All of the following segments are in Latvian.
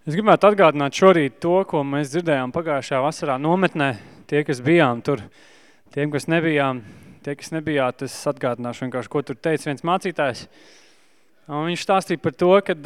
Es gribētu atgādināt šorīt to, ko mēs dzirdējām pagājušajā vasarā nometnē. Tie, kas bijām tur, tiem, kas nebijāt, es atgādināšu vienkārši, ko tur teica viens mācītājs. Un viņš stāstīja par to, ka,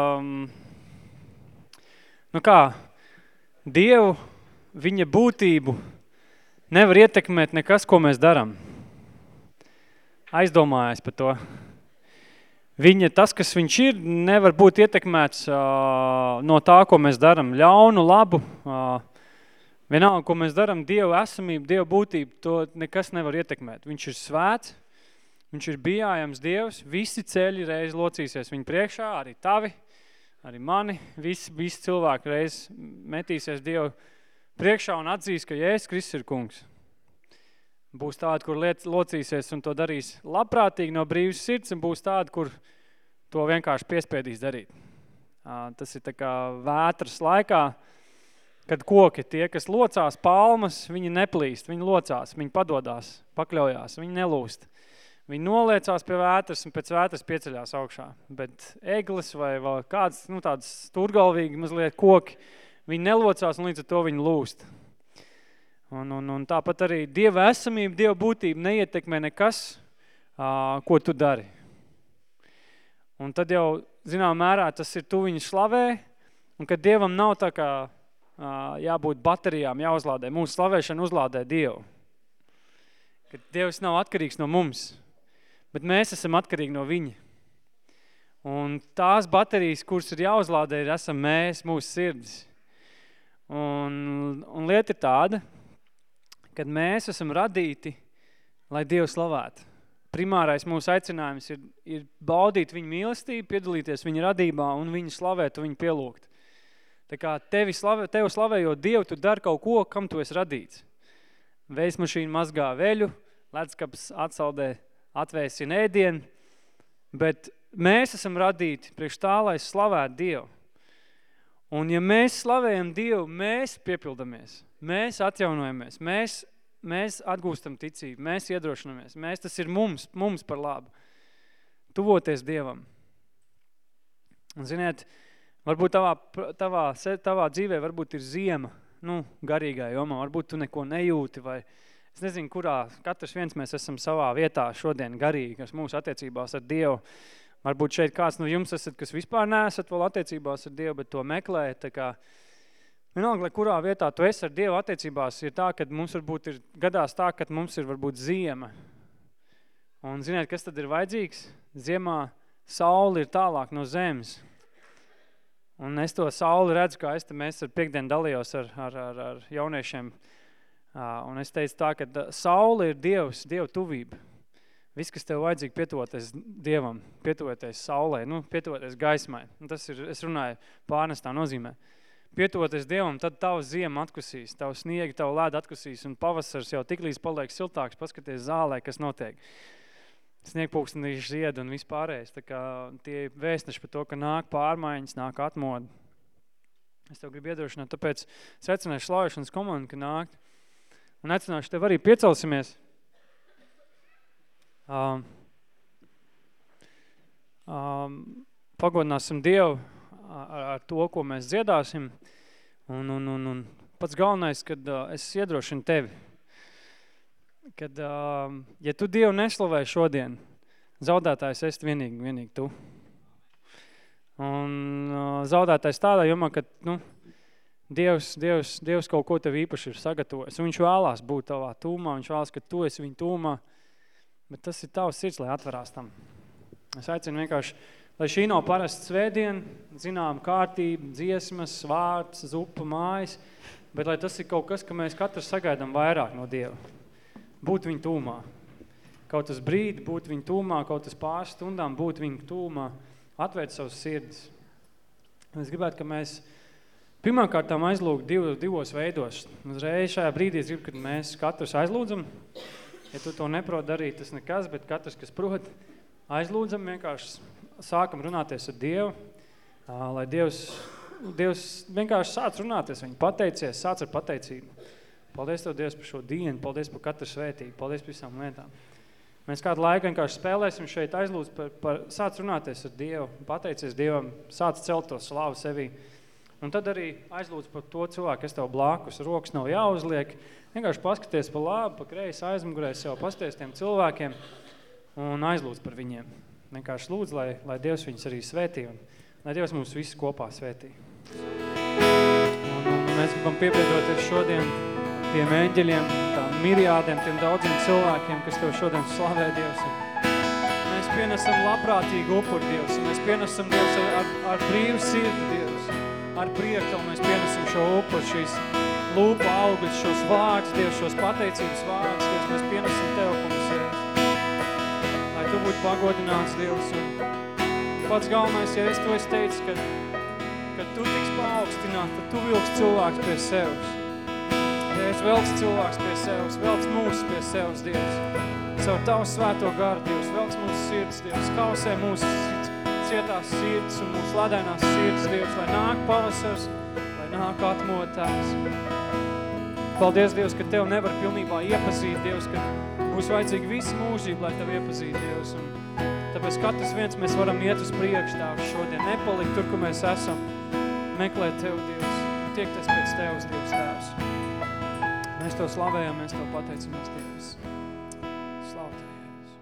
Dievu, viņa būtību nevar ietekmēt nekas, ko mēs darām. Aizdomājās par to. Tas, kas viņš ir, nevar būt ietekmēts no tā, ko mēs darām. Ļaunu, labu, vienalga, ko mēs darām, Dievu esamību, Dievu būtību, to nekas nevar ietekmēt. Viņš ir svēts, viņš ir bijājams Dievs, visi ceļi reiz locīsies viņa priekšā, arī tavi, arī mani, visi cilvēki reiz metīsies Dievu priekšā un atzīs, ka Jēzus Kristus ir kungs. Būs tādi, kur locīsies un to darīs labprātīgi no brīvas sirds, un būs tādi, kur to vienkārši piespiedīs darīt. Tas ir tā kā vētras laikā, kad koki tie, kas locās palmas, viņi neplīst, viņi locās, viņi padodās, pakļaujās, viņi nelūst. Viņi noliecās pie vētras un pēc vētras pieceļās augšā. Bet eglis vai vēl kāds, tāds turgalvīgi mazliet koki, viņi nelocās un līdz ar to viņi lūst. Un tāpat arī Dieva esamība, Dieva būtība neietekmē nekas, ko tu dari. Un tad jau, zinām mērā, tas ir tu viņu slavē, un kad Dievam nav tā kā jābūt baterijām, jāuzlādē. Mūsu slavēšana uzlādē Dievu. Kad Dievs nav atkarīgs no mums, bet mēs esam atkarīgi no viņa. Un tās baterijas, kuras ir jāuzlādē, esam mēs, mūsu sirdis. Un lieta ir tāda, kad mēs esam radīti, lai Dievu slavētu. Primārais mūsu aicinājums ir baudīt viņa mīlestību, piedalīties viņa radībā un viņu slavēt un viņu pielūgt. Tā kā tevi slavējot Dievu, tu dari kaut ko, kam tu esi radīts. Vējsmašīna mazgā veļu, ledskaps atsaldē atvēsina ēdienu, bet mēs esam radīti priekš tā, lai slavētu Dievu. Un ja mēs slavējam Dievu, mēs piepildamies, mēs atjaunojamies, mēs atgūstam ticību, mēs iedrošinamies, tas ir mums par labu, tuvoties Dievam. Un ziniet, varbūt tavā dzīvē varbūt ir ziema, garīgā jomā, varbūt tu neko nejūti, vai es nezinu, kurā katrs viens mēs esam savā vietā šodien garīgi, kas mūsu attiecībās ar Dievu. Varbūt šeit kāds no jums esat, kas vispār neesat vēl attiecībās ar Dievu, bet to meklē. Tā kā, vienalga, lai kurā vietā tu esi ar Dievu attiecībās, ir tā, ka mums varbūt ir gadās tā, ka mums ir varbūt ziema. Un ziniet, kas tad ir vajadzīgs? Ziemā saule ir tālāk no zemes. Un es to sauli redzu, kā mēs ar piekdienu dalījos ar jauniešiem. Un es teicu tā, ka saule ir Dievu tuvība. Viss, kas tev vajadzīgi pietuvoties Dievam, pietuvoties saulē, pietuvoties gaismai. Tas ir, es runāju pārnestā nozīmē. Pietuvoties Dievam, tad tavs ziema atkusīs, tavs sniegi, tavu lēdu atkusīs, un pavasars jau tiklīdz paliek siltāks, paskaties zālē, kas notiek. Sniegpūkstenīši zied un vispārējais. Tā kā tie vēstneši par to, ka nāk pārmaiņas, nāk atmoda. Es tev gribu iedrošināt, tāpēc sveicināšu slavēšanas komandu, ka nāk. Un aicināšu tev arī piecelsimies. Pagodināsim Dievu ar to, ko mēs dziedāsim. Un pats galvenais, kad es iedrošinu tevi, kad, ja tu Dievu neslavē šodien, zaudētājs esi vienīgi tu. Un zaudētājs tādā jomā, ka, Dievs kaut ko tev īpaši ir sagatavojis. Un viņš vēlās būt tavā tūmā, viņš vēlās, ka tu esi viņa tūmā. Bet tas ir tavs sirds, lai atverās tam. Es aicinu vienkārši, lai šī nav parasta svētdiena, zinām kārtība, dziesmas, vārds, zupa, mājas, bet lai tas ir kaut kas, ka mēs katrs sagaidām vairāk no Dieva. Būt viņa tūmā. Kaut tas brīdi būt viņa tūmā, kaut tas pāris stundām būt viņa tūmā, atvērt savus sirdis. Es gribētu, ka mēs pirmkārtām aizlūgt divos veidos. Uzreiz šajā brīdī es gribu, kad mēs katrs aizlūdzam. Ja tu to neprot darīt, tas nekas, bet katrs, kas prot, aizlūdzam vienkārši, sākam runāties ar Dievu, lai Dievs vienkārši sāc runāties, viņu pateicies, sāc ar pateicību. Paldies Tev, Dievs, par šo dienu, paldies par katru svētību, paldies par visām lietām. Mēs kādu laiku vienkārši spēlēsim šeit aizlūdz sāc runāties ar Dievu, pateicies Dievam, sāc celt to slavu sevī. Un tad arī aizlūdz par to cilvēku, kas tev blākus, rokas nav jāuzliek. Vienkārši paskaties pa labi, pa kreisi aizmugurē sev, pasties tiem cilvēkiem un aizlūdz par viņiem. Vienkārši lūdz, lai Dievs viņus arī svētī un lai Dievs mūs visus kopā svētī. Un mēs gribam piebiedroties šodien tiem eņģeļiem, tām miriādiem, tiem daudziem cilvēkiem, kas tev šodien slavē Dievs. Mēs pienesam labprātīgu upuri Dievs, un mēs pienesam Dievs ar brīvu sirdi Dievs. Ar prieku mēs pienesam šo upuri, šīs lūpa augļus, šos vārdus, Dievs, šos pateicības vārdus, Dievs, mēs pienesam Tev, kungs, Jēzus. Lai Tu būtu pagodināts, Dievs, un pats galvenais, ja es to esi teicis, kad Tu tiks paaugstināt, tad Tu vilks cilvēks pie sevs. Ja es velks cilvēks pie sevs, velks mūsu pie sevs, Dievs. Savu Tavu svēto garu, Dievs, velks mūsu sirds, Dievs, kausē mūsu cietās sirds un mūsu ladainās sirds, Dievs, lai nāk pavasars, lai nāk atmotās. Paldies, Dievs, ka Tev nevar pilnībā iepazīt, Dievs, ka būs vajadzīgi visi mūžība, lai Tev iepazīt, Dievs. Un tāpēc katrs viens mēs varam iet uz priekšu Tēvs šodien, nepalikt tur, kur mēs esam, meklēt Tev, Dievs, tiekties pēc Tevs, Dievs, Tēvs. Mēs Tev slavējam, mēs Tev pateicamies, Dievs. Slavu Tev, Jēzus.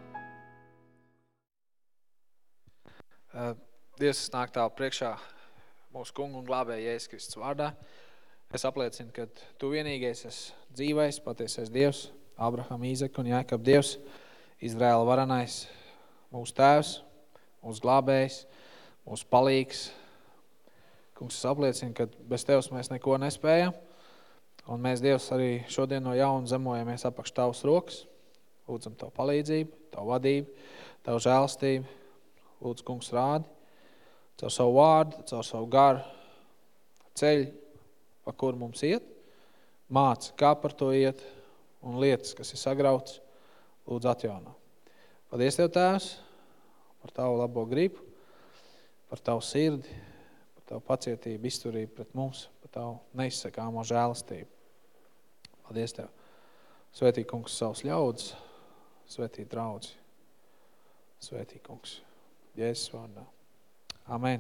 Dievs nāk Tavu priekšā mūsu kungu un glābēja Jēzus Kristus vārdā. Es apliecinu, ka Tu vienīgais esi dzīvais, patiesais Dievs, Abraham, Īzeka un Jākab Dievs, Izraēla varanais, mūsu tēvs, mūsu glābējs, mūsu palīgs. Kungs, es apliecinu, ka bez Tevs mēs neko nespējam, un mēs, Dievs, arī šodien no jauna zemojamies apakš Tavas rokas, lūdzam Tavu palīdzību, Tavu vadību, Tavu žēlstību. Lūdzu, kungs, rādi caur savu vārdu, caur savu garu, ceļu, pa kur mums iet, māca, kā par to iet, un lietas, kas ir sagrautas, lūdzu atjaunā. Paldies Tev, Tēvs, par Tavu labo gribu, par Tavu sirdi, par Tavu pacietību, izturību pret mums, par Tavu neizsakāmo žēlastību. Paldies Tev. Svētī, kungs, savus ļaudis, svētī draudzi, svētī, kungs. Jēzus vārdā. Amen.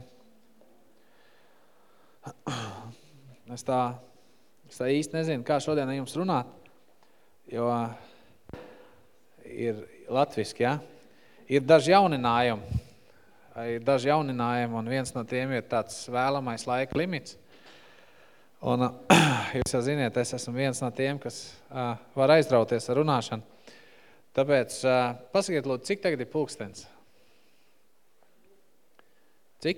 Es tā īsti nezinu, kā šodien jums runāt, jo ir latviski, ja? Ir daži jauninājumi. Un viens no tiem ir tāds vēlamais laika limits. Un jūs jau ziniet, es esmu viens no tiem, kas var aizrauties ar runāšanu. Tāpēc pasakiet, lūdzu, cik tagad ir pulkstens? Cik?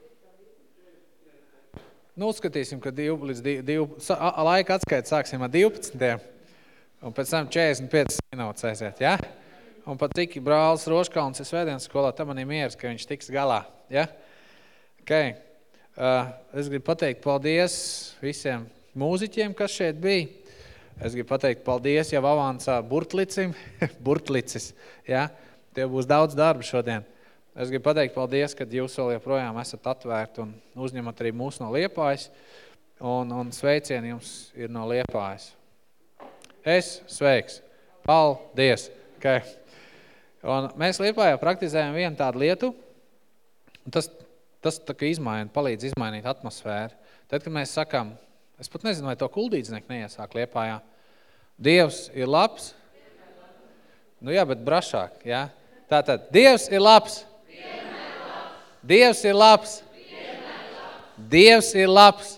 Nu, uzskatīsim, ka laika atskaita sāksim ar 12. Un pēc tam 45 minūtes aiziet, ja? Un pat cik brālis Roškalns ir svētdienas skolā, tam man ir mieres, ka viņš tiks galā, ja? Okay. Es gribu pateikt paldies visiem mūziķiem, kas šeit bija. Es gribu pateikt paldies jau avansā Burtlicis, ja? Tev būs daudz darba šodien. Es gribu pateikt paldies, kad jūs vēl joprojām esat atvērti un uzņemat arī mūs no Liepājas, un sveicieni jums ir no Liepājas. Sveiks! Paldies! Okay. Un mēs Liepājā praktizējam vienu tādu lietu, un tas tā kā palīdz izmainīt atmosfēru. Tad, kad mēs sakam, es pat nezinu, vai to kuldīdznieku neiesāk Liepājā, Dievs ir labs? Nu jā, bet brašāk, jā? Tātad, Dievs ir labs! Dievs ir labs! Dievs ir labs!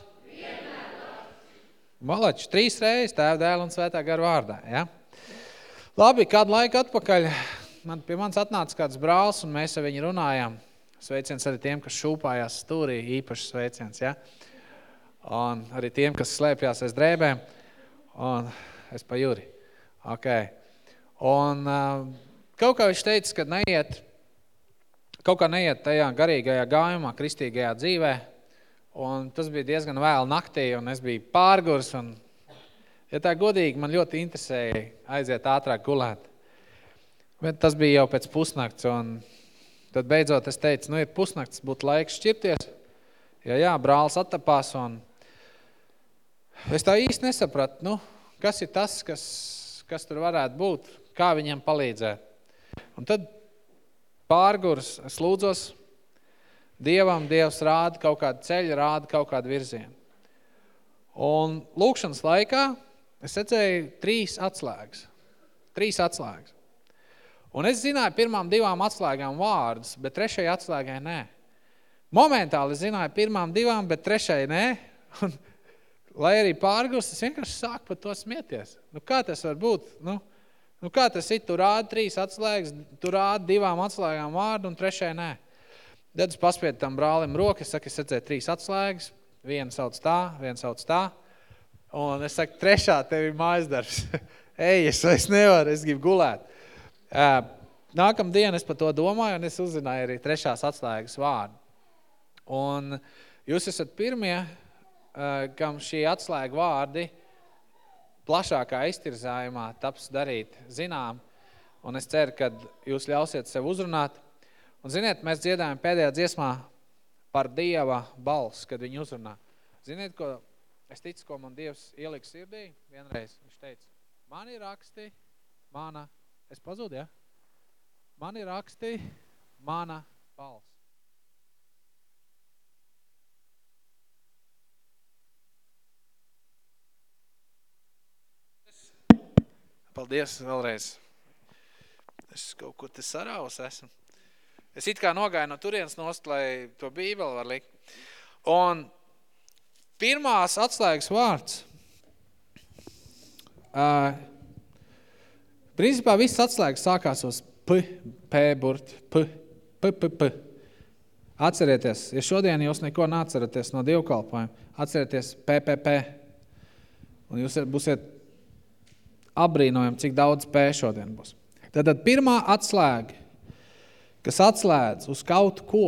Malači, 3 reizes Tēva, Dēla un Svētā gara vārdā, ja? Labi, kādu laiku atpakaļ pie manis atnāca kāds brālis, un mēs ar viņu runājām. Sveiciens arī tiem, kas šūpājās stūrī, īpaši sveiciens, ja? Un arī tiem, kas slēpjās aiz drēbēm, un es pa Juri. Okay. Un kaut kā viņš teica, ka neiet tajā garīgajā gājumā, kristīgajā dzīvē, un tas bija diezgan vēl naktī, un es biju pārgurs, un, ja tā godīgi, man ļoti interesēja aiziet ātrāk gulēt. Bet tas bija jau pēc pusnakts, un tad beidzot es teicu, nu ir pusnakts, būtu laiks šķirties, jā, brālis attapās, un es tā īsti nesapratu, nu, kas ir tas, kas tur varētu būt, kā viņam palīdzēt. Un tad pārgurs, es lūdzos, Dievam Dievs rāda kaut kādu ceļu, rāda kaut kādu virzienu. Un lūkšanas laikā es redzēju 3 atslēgas. 3 atslēgas. Un es zināju pirmām 2 atslēgām vārdus, bet 3. atslēgai nē. Momentāli zināju pirmām 2, bet 3. nē. Un, lai arī pārgūst, es vienkārši sāku par to smieties. Nu, kā tas var būt? Nu, kā tas ir? Tu rādi 3 atslēgas, tu rādi 2 atslēgām vārdu un 3. nē. Tad es paspiedu tam brālim roku, es saku, es redzēju 3 atslēgas, viena sauc tā, viena sauc tā. Un es saku, 3. tev ir mājasdarbs. Ej, es vairs nevaru, es gribu gulēt. Nākamdien es par to domāju, un es uzzināju arī 3. atslēgas vārdu. Un jūs esat pirmie, kam šī atslēga vārdi plašākā iztirzājumā taps darīt zinām. Un es ceru, ka jūs ļausiet sev uzrunāt. Un ziniet, mēs dziedājam pēdējā dziesmā par Dieva balss, kad viņi uzrunā. Ziniet, ko es ticu, ko man Dievs ielika sirdī? Vienreiz viņš teica, man ir raksti, mana... Es pazudu, ja? Man ir raksti, mana balss. Paldies vēlreiz. Es kaut ko te sarāvus esmu. Es it kā nogāju no turienes nost, lai to bībeli var likt. Un pirmās atslēgas vārds. Principā viss atslēgas sākās uz p burti, p. Atcerieties, ja šodien jūs neko neatceraties no dievkalpojuma, atcerieties p. Un jūs būsiet apbrīnojami, cik daudz p šodien būs. Tātad pirmā atslēga, kas atslēdz uz kaut ko,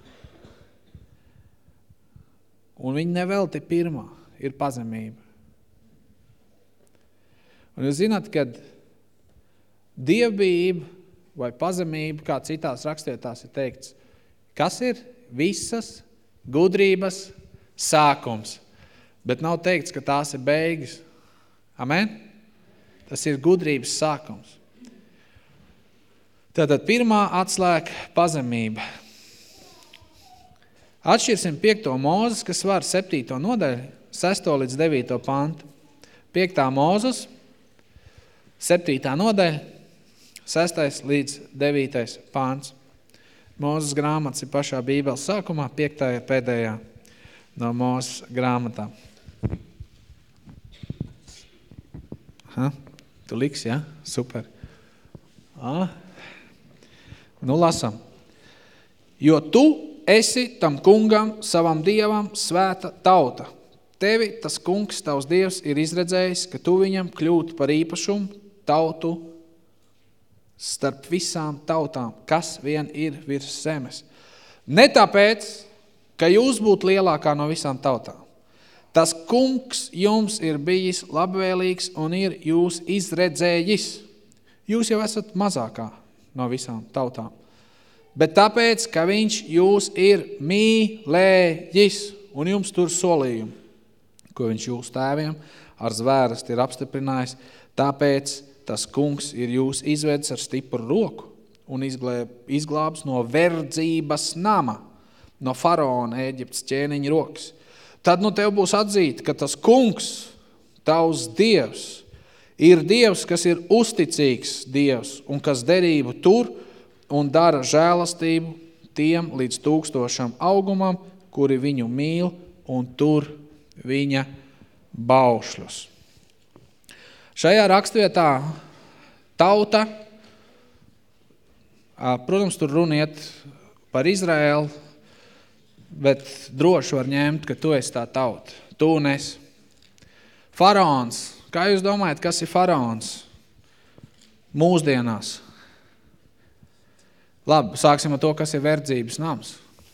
un viņa nevelti pirmā, ir pazemība. Un jūs zināt, kad dievbijība vai pazemība, kā citās rakstietās ir teikts, kas ir visas gudrības sākums, bet nav teikts, ka tās ir beigas. Amen? Tas ir gudrības sākums. Tātad pirmā atslēga pazemība. Atšķirsim 5. Mūzes, kas var 7. nodaļu, 6. līdz 9. pantu. 5. Mūzes, 7. nodaļa, 6. līdz 9. pants. Mūzes grāmatas ir pašā Bībeles sākumā, 5. ir pēdējā no Mūzes grāmatām. Tu liksi, ja? Super. Nu, lasam. Jo tu esi tam kungam, savam dievam, svēta tauta. Tevi tas kungs, tavs dievs, ir izredzējis, ka tu viņam kļūtu par īpašumu tautu starp visām tautām, kas vien ir virs zemes. Ne tāpēc, ka jūs būtu lielākā no visām tautām. Tas kungs jums ir bijis labvēlīgs un ir jūs izredzējis. Jūs jau esat mazākā no visām tautām. Bet tāpēc, ka viņš jūs ir mīlējis un jums tur solījumu, ko viņš jūs tēviem ar zvērsti ir apstiprinājis, tāpēc tas kungs ir jūs izvedis ar stipru roku un izglābs no verdzības nama, no faraona Ēģiptes ķēniņa rokas. Tad nu tev būs atzīt, ka tas kungs, tavs dievs, ir dievs, kas ir uzticīgs dievs un kas derību tur un dara žēlastību tiem līdz 1000 augumam, kuri viņu mīl un tur viņa baušļus. Šajā rakstvietā tauta, protams, tur runiet par Izraēlu, bet droši var ņemt, ka tu esi tā tauta. Tu un es. Faraons. Kā jūs domājat, kas ir faraons mūsdienās? Labi, sāksim ar to, kas ir verdzības nams.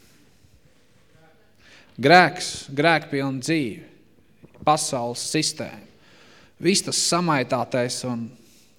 Grēks, grēkpilna dzīve, pasaules sistēma. Viss tas samaitātais un...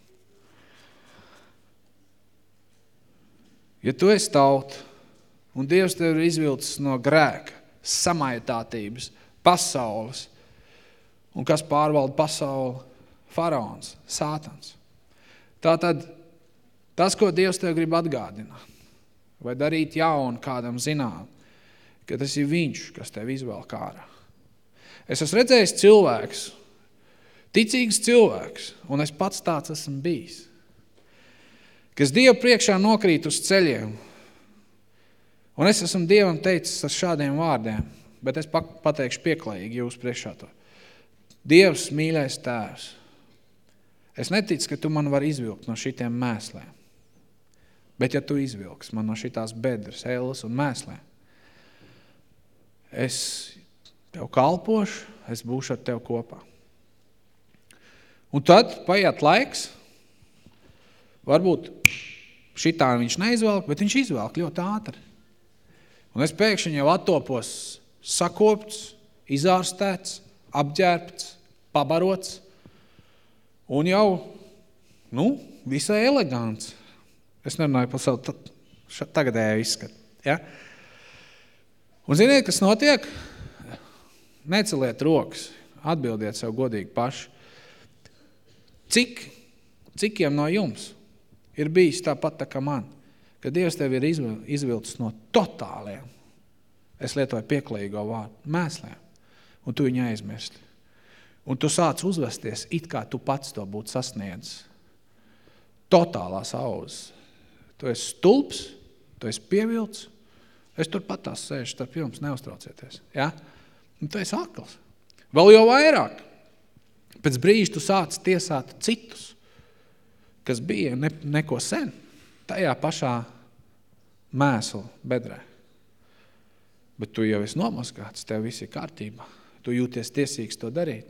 Ja tu esi tauta un Dievs tev ir izvilcis no grēka, samaitātības, pasaules, un kas pārvalda pasauli? Faraons, Sātans. Tātad tas, ko Dievs tev grib atgādināt, vai darīt jaunu kādam zinām, ka tas ir viņš, kas tev izvēl kārā. Es esmu redzējis cilvēks, ticīgs cilvēks, un es pats tāds esmu bijis, kas Dievu priekšā nokrīt uz ceļiem. Un es esmu Dievam teicis ar šādiem vārdiem, bet es pateikšu pieklājīgi jūs priekšā to. Dievs, mīļais tēvs, es neticu, ka tu man vari izvilkt no šitiem mēslēm. Bet ja tu izvilks man no šitās bedres, ēlas un mēslēm, es tev kalpošu, es būšu ar tev kopā. Un tad paiet laiks, varbūt šitā viņš neizvelk, bet viņš izvelk ļoti ātri. Un es pēkšņi jau attopos sakopts, izārstēts, apģērbts, pabarots un jau, visai elegants. Es nerunāju par savu tagadēju izskatu. Ja? Un ziniet, kas notiek? Neceliet rokas, atbildiet sev godīgi paši. Cikiem no jums ir bijis tāpat tā kā man, ka Dievs tevi ir izvilcis no totāliem, es lietoju pieklājīgo vārdu, mēslēm, un tu viņu aizmirsti. Un tu sāc uzvesties, it kā tu pats to būtu sasniedzis. Totālās auzes. Tu esi stulbs, tu esi pievilts, es tur patās sēžu starp jums, neuztraucieties. Ja? Un tu esi akls. Vēl jau vairāk. Pēc brīža tu sāc tiesāt citus, kas bija neko sen, tajā pašā mēsla bedrē. Bet tu jau esi nomaskāts, tev viss ir kārtībā. Tu jūties tiesīgs to darīt.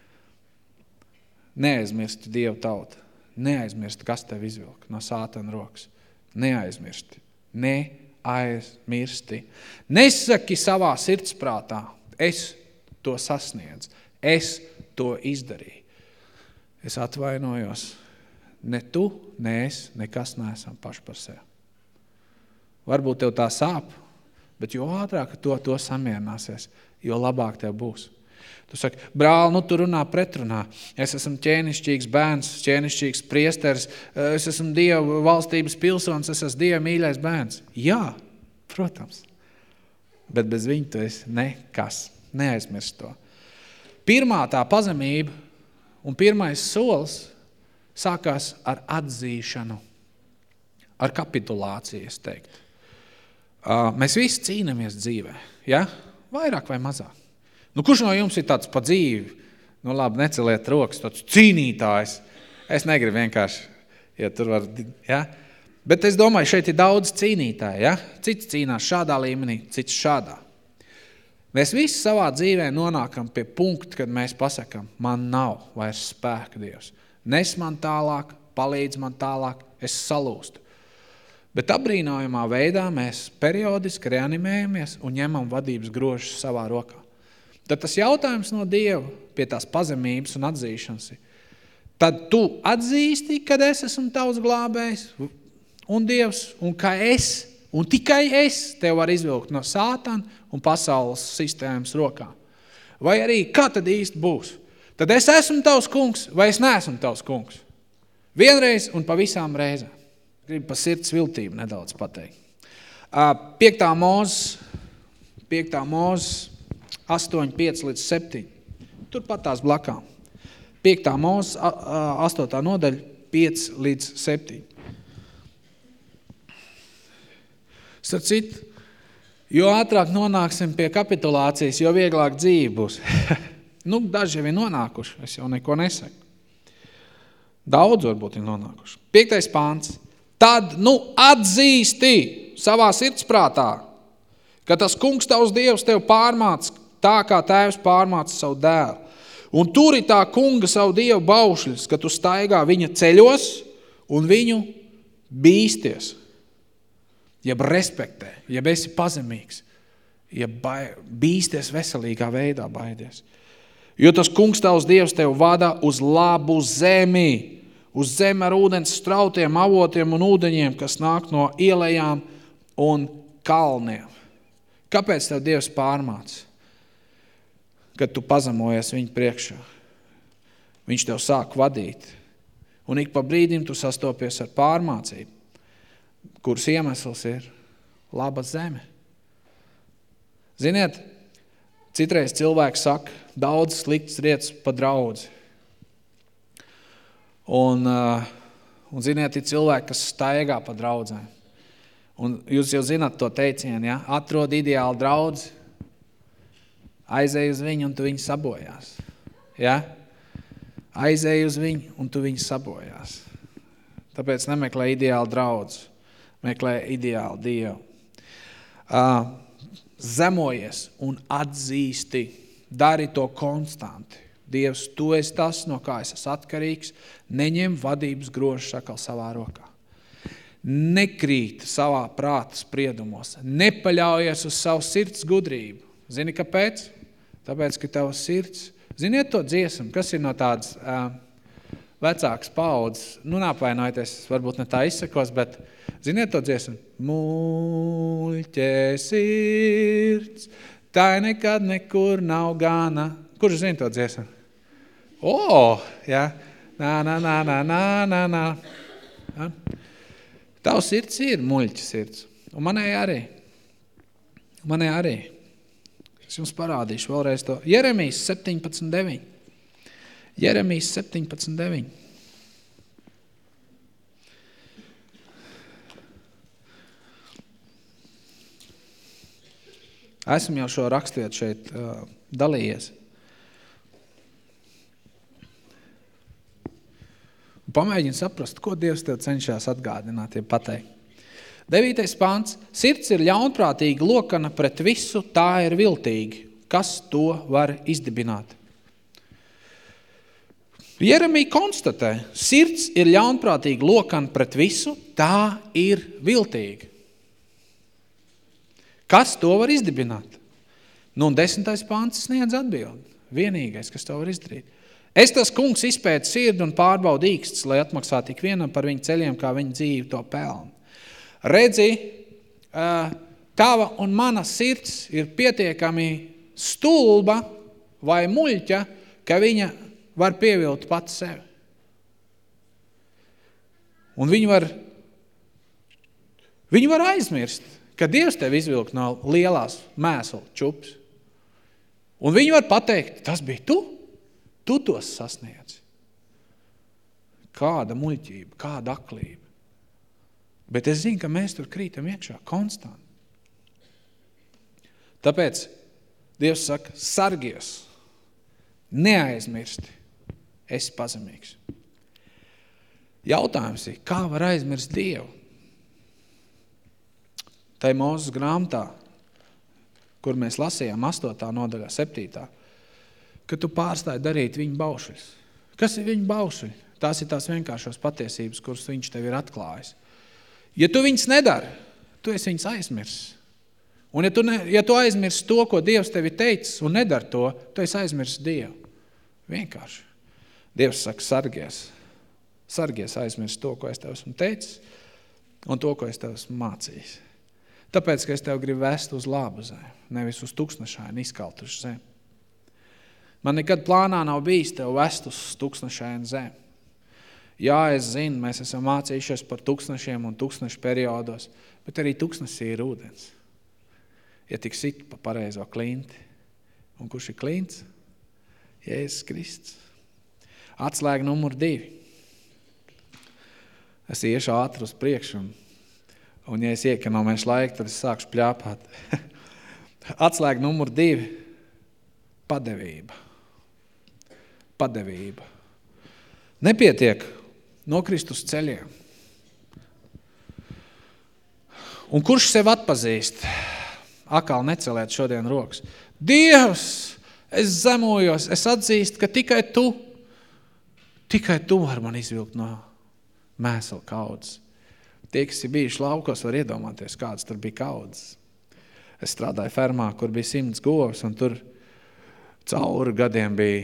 Neaizmirsti Dievu tauta. Neaizmirsti, kas tev izvilk no sātana rokas. Neaizmirsti. Neaizmirsti. Nesaki savā sirdsprātā, es to sasniedzu. Es to izdarīju. Es atvainojos. Ne tu, ne es, nekas neesam paši par sevi. Varbūt tev tā sāp, bet jo ātrāk to samierināsies, jo labāk tev būs. Tu saki, brāl, tu runā pretrunā. Es esmu ķēnišķīgs bērns, ķēnišķīgs priesteris, es esmu Dieva valstības pilsonis, es esmu Dieva mīļais bērns. Jā, protams. Bet bez viņa tu esi nekas. Neaizmirst to. Pirmā tā pazemība un pirmais solis sākās ar atzīšanu, ar kapitulāciju, es teiktu. Mēs visi cīnamies dzīvē, ja? Vairāk vai mazāk. Kurš no jums ir tāds pa dzīvi? Labi, neceliet rokas, tāds cīnītājs. Es negribu vienkārši, ja tur var, ja? Bet es domāju, šeit ir daudz cīnītāji, ja? Cits cīnās šādā līmenī, cits šādā. Mēs visi savā dzīvē nonākam pie punkta, kad mēs pasakam, man nav vairs spēka Dievs. Nes man tālāk, palīdz man tālāk, es salūstu. Bet apbrīnojumā veidā mēs periodiski reanimējamies un ņemam vadības grožus savā rokā. Tad tas jautājums no Dieva pie tās pazemības un atzīšanas ir. Tad tu atzīsti, kad es esmu tavs glābējs un Dievs, un ka es, un tikai es tev var izvilkt no sātana un pasaules sistēmas rokām. Vai arī, kā tad īsti būs? Tad es esmu tavs kungs, vai es neesmu tavs kungs? Vienreiz un pa visām reizēm. Gribu pa sirds viltību nedaudz pateikt. 5. Mūzes 8, 5 līdz 7. Tur pat tās blakām. 5. Mūzes 8. nodaļa 5 līdz 7. Starp citu, jo ātrāk nonāksim pie kapitulācijas, jo vieglāk dzīve būs. Daži jau ir nonākuši, es jau neko nesaku. Daudz varbūt ir nonākuši. 5. pāns. Tad, atzīsti savā sirdsprātā, ka tas kungs tavs Dievs tev pārmāc tā, kā tēvs pārmāca savu dēlu. Un tur ir tā kunga savu Dievu baušļus, ka tu staigā viņa ceļos un viņu bīsties. Jeb respektē, jeb esi pazemīgs, jeb bīsties veselīgā veidā baidies. Jo tas kungs tavs Dievs tev vada uz labu zemi, uz zemi ar ūdens strautiem, avotiem un ūdeņiem, kas nāk no ielejām un kalniem. Kāpēc tev Dievs pārmāca? Kad tu pazemojies viņa priekšā. Viņš tev sāk vadīt. Un ik pa brīdim tu sastopies ar pārmācību, kuras iemesls ir laba zeme. Ziniet, citreiz cilvēki saka, daudz sliktas lietas pa draudzi. Un ziniet, ir cilvēki, kas staigā pa draudzēm. Un jūs jau zināt to teicienu, ja? Atrod ideālu draudzi, aizej uz viņu un tu viņu sabojās. Ja? Aizej uz viņu un tu viņu sabojās. Tāpēc nemeklē ideālu draudzi, meklē ideālu Dievu. Zemojies un atzīsti, dari to konstanti. Dievs, tu esi tas, no kā es esmu atkarīgs, neņem vadības grožus atkal savā rokā. Nekrīt savā prāta spriedumos, nepaļaujies uz savu sirds gudrību. Zini, kāpēc? Tāpēc, ka tavs sirds, ziniet to dziesmu, kas ir no tādas vecākas paudzes, neapvainojieties, varbūt ne tā izsakos, bet ziniet to dziesmu? Muļķe sirds, tā nekad nekur nav gana. Kurš zina to dziesmu? Jā. Nā. Ja? Tavs sirds ir muļķa sirds. Un manēji arī. Es jums parādīšu vēlreiz to. Jeremijas 17.9. Jeremijas 17.9. Esmu jau šo rakstiet šeit dalījies. Pamēģini saprast, ko Dievs tev cenšas atgādināt, ja pateikt. 9. pants. Sirds ir ļaunprātīga lokana pret visu, tā ir viltīgi. Kas to var izdibināt? Jeremija konstatē, sirds ir ļaunprātīga lokana pret visu, tā ir viltīga. Kas to var izdibināt? Un 10. pants sniedz atbildi. Vienīgais, kas to var izdarīt. Es tas kungs izpēt sirdi un pārbaudu īkstus, lai atmaksā tik vienam par viņu ceļiem, kā viņa dzīve to pelna. Redzi, tava un mana sirds ir pietiekami stulba vai muļķa, ka viņa var pievilt pats sevi. Un viņi var aizmirst, ka Dievs tevi izvilk no lielās mēslu čups. Un viņi var pateikt, tas bija tu tos sasniedzi. Kāda muļķība, kāda aklība. Bet es zinu, ka mēs tur krītam iekšā konstanti. Tāpēc Dievs saka, sargies, neaizmirsti, esi pazemīgs. Jautājums ir, kā var aizmirst Dievu? Tai Mūzes grāmatā, kur mēs lasījām 8. nodaļā, 7. ka tu pārstāji darīt viņu baušļus. Kas ir viņu baušļi? Tās ir tās vienkāršos patiesības, kuras viņš tev ir atklājis. Ja tu viņus nedari, tu esi viņus aizmirsis. Un ja tu aizmirsi to, ko Dievs tevi teicis un nedari to, tu esi aizmirsis Dievu. Vienkārši. Dievs saka, sargies aizmirst to, ko es tev esmu teicis un to, ko es tev esmu mācījis. Tāpēc, ka es tev gribu vest uz labu zemi, nevis uz tuksnešainu izkaltušu zemi. Man nekad plānā nav bijis tev vest uz tuksnešainu zemi. Jā, es zinu, mēs esam mācījušies par tuksnešiem un tuksnešu periodos, bet arī tuksnesī ir ūdens. Ja tik sit pa pareizo klinti. Un kurš ir klints? Jēzus Kristus. Atslēga numur 2. Es iešu ātri uz priekšu un ja es iekonomēšu laiku, tad es sākšu pļāpāt. Atslēga numur 2. Padevība. Nepietiek nokrist uz ceļiem. Un kurš sev atpazīst? Akal necelēt šodien rokas. Dievs, es zemojos, es atzīstu, ka tikai tu var man izvilkt no mēsla kaudzes. Tie, kas ir bijuši laukos, var iedomāties, kāds tur bija kaudzes. Es strādāju fermā, kur bija 100 govs, un tur cauri gadiem bija,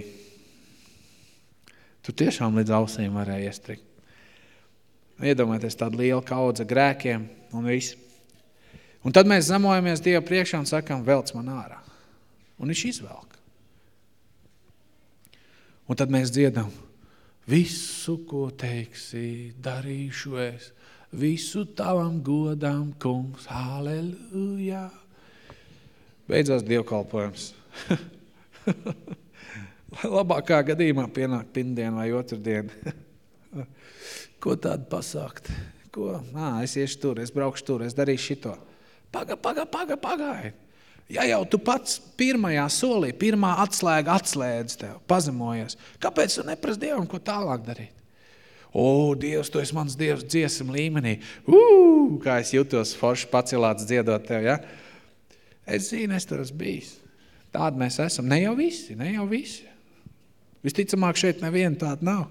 tu tiešām līdz ausīm varēja iestrikt. Iedomājieties tādu lielu kaudzi grēkiem un visu. Un tad mēs zemojamies Dievu priekšā un sakam, velc man ārā. Un viņš izvelk. Un tad mēs dziedam, visu, ko teiksi, darīšu es, visu tavam godam, kungs, halleluja. Beidzās dievkalpojums. Labākā gadījumā pienāk pirmdien vai otrdien. Ko tādu pasākt? Ko? Es iešu tur, es braukšu tur, es darīšu šito. Pagaidi. Ja jau tu pats pirmajā solī, pirmā atslēga atslēdz tev, pazemojies, kāpēc tu neprasi Dievam, ko tālāk darīt? Dievs, tu esi mans Dievs dziesmu līmenī. Kā es jūtos forši pacelāts dziedot tev, ja? Es zinu, es tur esmu bijis. Tādi mēs esam. Ne jau visi. Visticamāk šeit neviena tāda nav.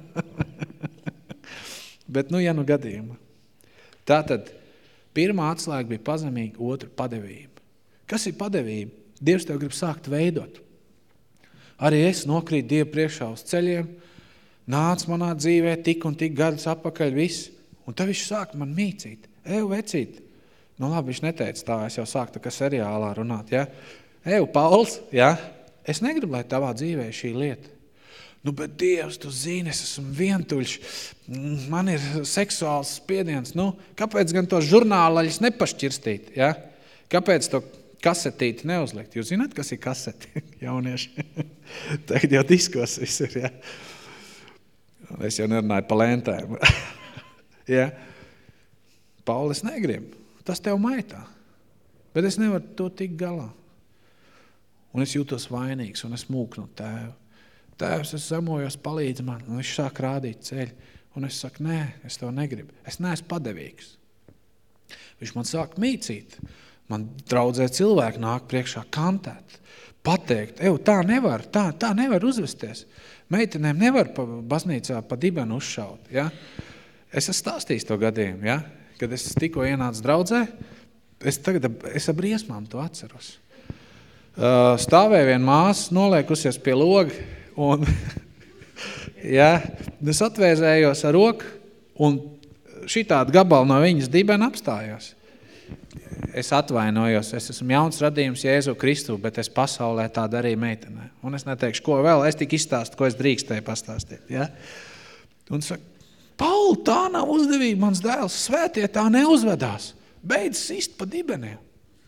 Bet ja gadījumā. Tātad pirmā atslēga bija pazemīga, otra padevība. Kas ir padevība? Dievs tev grib sākt veidot. Arī es nokrītu Dievu priekšā uz ceļiem, nāc manā dzīvē tik un tik gadus atpakaļ viss, un tad viņš sāk man mīcīt. Vecīt. Labi, viņš neteica tā, es jau sāktu kā seriālā runāt, ja? Pauls, ja? Es negribu, lai tavā dzīvē šī lieta. Bet Dievs, tu zini, es esmu vientuļš, man ir seksuāls spiediens, kāpēc gan to žurnālaļus nepašķirstīt, ja? Kāpēc to kasetīti neuzlikt? Jūs zināt, kas ir kaseti, jaunieši? Tagad jau diskos viss ir, ja? Es jau nerunāju pa lentēm. Ja? Pauli, es negribu, tas tev maitā, bet es nevaru to tikt galā. Un es jūtos vainīgs, un es mūknu tēvu. Tēvs, es zemojos, palīdz man, un viņš sāk rādīt ceļu. Un es saku, nē, es to negribu. Es neesmu padevīgs. Viņš man sāk mīcīt. Man draudzē cilvēki nāk priekšā kantēt, pateikt, tā nevar uzvesties. Meitenēm nevar baznīcā pa dibenu uzšaut. Ja? Es esmu stāstījis to gadījumu, ja? Kad es tikko ienācu draudzē, es ar briesmām to atceros. Stāvēja viena māsa, noliekusies pie loga, un ja, es atvēzējos ar roku, un šitādu gabalu no viņas dibena apstājos. Es atvainojos, es esmu jauns radījums Jēzu Kristu, bet es pasaulē tā darīju meitenē. Un es neteikšu, ko vēl, es tik izstāstu, ko es drīkstēju pastāstīt. Ja? Un saka, Pauli, tā nav uzdevība, mans dēls, svētie tā neuzvedās. Beidz sist pa dibeniem.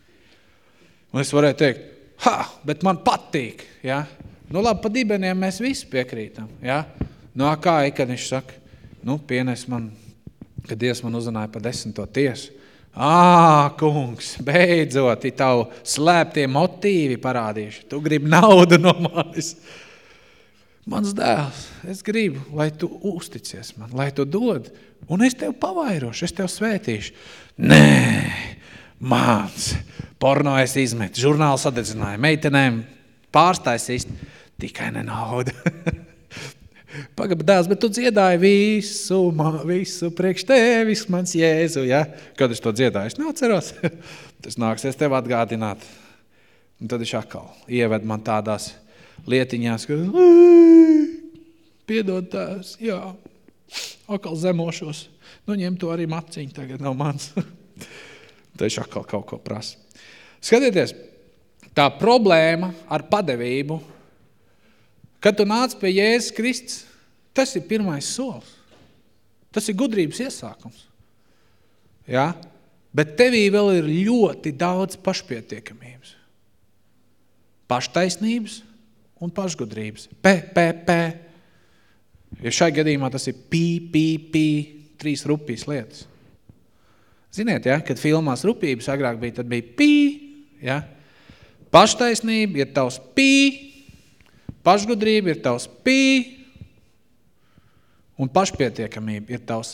Un es varēju teikt, bet man patīk, ja? Labi, pa dibeniem mēs visi piekrītam, ja? Kā kad viņš saka, pienes man, kad Dievs man uzrunāja pa 10. tiesu. Kungs, beidzot, tavu slēptie motīvi parādīšu. Tu gribi naudu no manis. Mans dēls, es gribu, lai tu uzticies man, lai tu dod, un es tev pavairošu, es tev svētīšu. Nē, mans, porno es izmetu, žurnālu sadedzināju, meitenēm pārstājas īsti, tikai ne nauda. Pagad, dēls, bet tu dziedāji visu priekš tevis, mans Jēzu, ja? Kad es to dziedāju, es neatceros. Tas nāksies tev atgādināt. Un tad viņš atkal ieved man tādās lietiņās, ka piedod tēvs, jā, atkal zemošos. Ņem to arī maciņu, tagad nav mans. Tad viņš atkal kaut ko prasa. Skatieties, tā problēma ar padevību, kad tu nāc pie Jēzus Kristus, tas ir pirmais solis. Tas ir gudrības iesākums. Ja? Bet tevī vēl ir ļoti daudz pašpietiekamības. Paštaisnības un pašgudrības. Ja šai gadījumā tas ir 3 rupijas lietas. Ziniet, ja? Kad filmās rupības agrāk bija, tad bija ja? Paštaisnība ir tavs pašgudrība ir tavs un pašpietiekamība ir tavs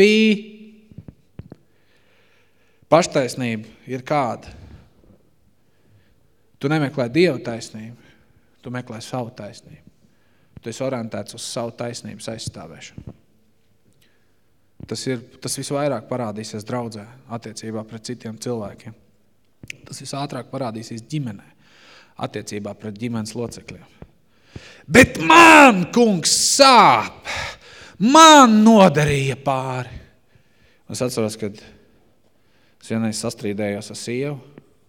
Paštaisnība ir kāda? Tu nemeklē Dieva taisnību, tu meklē savu taisnību. Tu esi orientēts uz savu taisnības aizstāvēšanu. Tas visvairāk parādīsies draudzē attiecībā pret citiem cilvēkiem. Tas visātrāk parādīsies ģimenē, attiecībā pret ģimenes locekļiem. Bet man, kungs, sāp! Man nodarīja pāri! Es atceros, kad es vienreiz sastrīdējos ar sievu,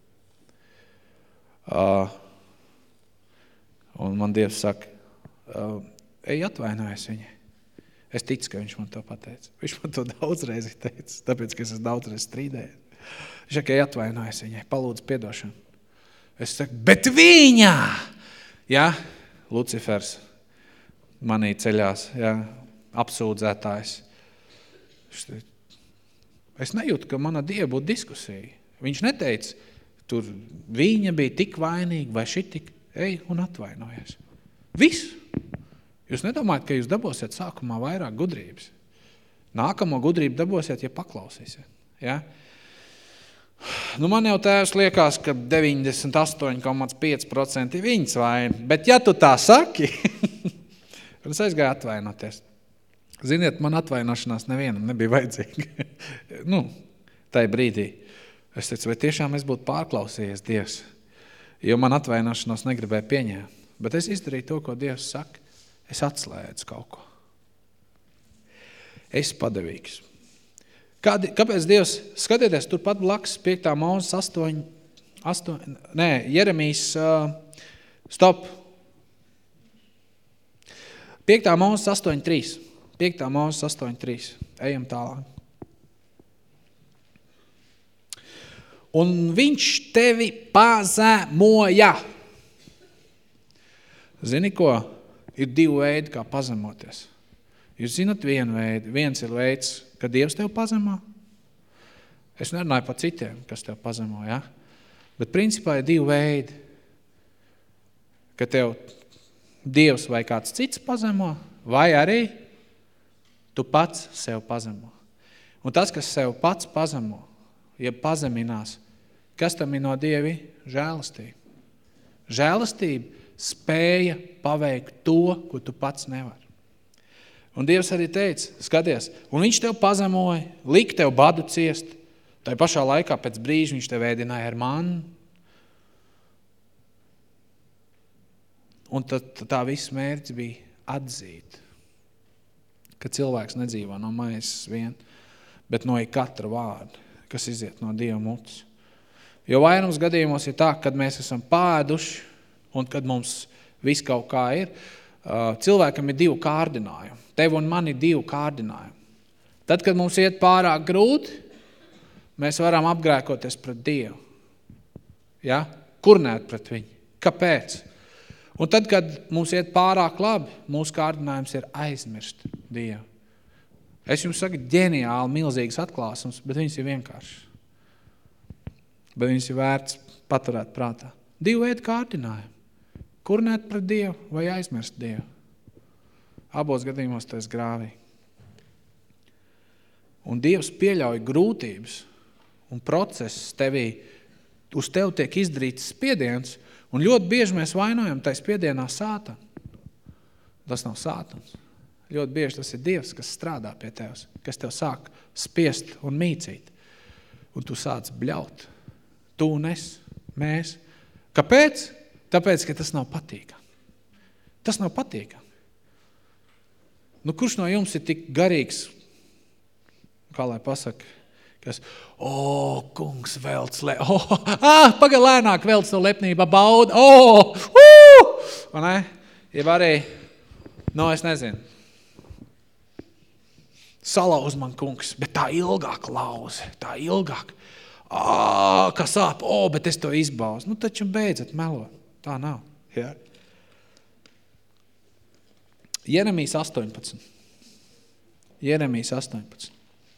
un man Dievs saka, ej atvainojies viņai. Es ticu, ka viņš man to pateica. Viņš man to daudzreiz teica, tāpēc, ka es daudz reiz strīdēju. Viņš saka, ej atvainojies viņai, palūdzu piedošanu. Es saku, bet viņa! Ja? Lucifers manī ceļās, ja? Apsūdzētājs. Es nejūtu, ka mana Dieva būtu diskusija. Viņš neteica, tur viņa bija tik vainīga vai šitik, ej un atvainojies. Viss. Jūs nedomājat, ka jūs dabosiet sākumā vairāk gudrības. Nākamo gudrību dabosiet, ja paklausīsiet. Ja? Nu, man jau tēvs liekas, ka 98,5% ir viņas vaina. Bet ja tu tā saki, es aizgāju atvainoties. Ziniet, man atvainošanās nevienam nebija vajadzīga. Tai brīdī. Es teicu, vai tiešām es būtu pārklausījies Dievs, jo man atvainošanos negribēja pieņēmt. Bet es izdarīju to, ko Dievs saka. Es atslēdzu kaut ko. Es padevīgs. Kāpēc Dievs, skatieties, turpat blakus 5. Mūzes 8, Jeremijas, stop. 5. Mūzes 8.3. 5. Mūzes 8.3. Ejam tālāk. Un viņš tevi pazemoja. Zini ko? Ir 2 veidi, kā pazemoties. Jūs zinat vienu veidu. Viens ir veids, ka Dievs tev pazemo. Es nerunāju par citiem, kas tev pazemo, ja? Bet principā ir 2 veidi. Ka tev Dievs vai kāds cits pazemo, vai arī tu pats sev pazemo. Un tas, kas sev pats pazemo, ja pazeminās, kas tam ir no Dievi? Žēlastība. Žēlastība spēja paveikt to, ko tu pats nevar. Un Dievs arī teica, skaties, un viņš tev pazemoja, lika tev badu ciest, tai pašā laikā pēc brīža viņš tev ēdināja ar mannu. Un tad tā viss mērķis bija atzīt, ka cilvēks nedzīvo no maizes vien, bet no katra vārda, kas iziet no Dieva mutes. Jo vairums gadījumos ir tā, kad mēs esam pāduši un kad mums viss kaut kā ir, cilvēkam ir 2 kārdinājumi. Tev un man ir 2 kārdinājumi. Tad, kad mums iet pārāk grūti, mēs varam apgrēkoties pret Dievu. Ja? Kurnēt pret viņu. Kāpēc? Un tad, kad mums iet pārāk labi, mūsu kārdinājums ir aizmirst Dievu. Es jums saku ģeniāli, milzīgas atklāsums, bet viņas ir vienkāršas. Bet viņas ir vērts paturēt prātā. 2 veidi kārdinājumi. Kurnēt pret Dievu vai aizmirst Dievu. Abos gadījumos tu esi grāvī. Un Dievs pieļauj grūtības un process tevī, uz tevi tiek izdarīts spiediens, un ļoti bieži mēs vainojam tai spiedienā sātanu. Tas nav sātans. Ļoti bieži tas ir Dievs, kas strādā pie tevs, kas tev sāk spiest un mīcīt. Un tu sāc bļaut. Tu un es, mēs. Kāpēc? Tāpēc, ka tas nav patīkami. Tas nav patīkami. Nu, kurš no jums ir tik garīgs, kā lai pasaka, kas, kungs, velc, pagaid lēnāk velc no lepnība, bauda, un ne? Jeb arī, es nezinu, salauz man kungs, bet tā ilgāk lauzi, tā ilgāk, kā sāp, bet es to izbauzu. Nu, taču beidzat melot, tā nav, ja? Jeremijas 18. Jeremijas 18.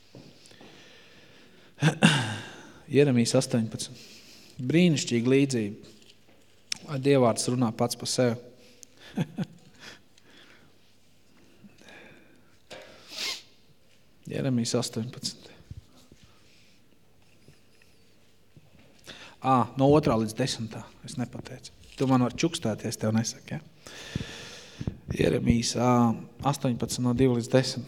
Jeremijas 18. Brīnišķīga līdzība. Lai Dievvārds runā pats par sevi. Jeremijas 18. No 2. līdz 10. Es nepateicu. Tu man var čukstēties, tev nesaka, ja? Jeremijas 18 no 2 līdz 10.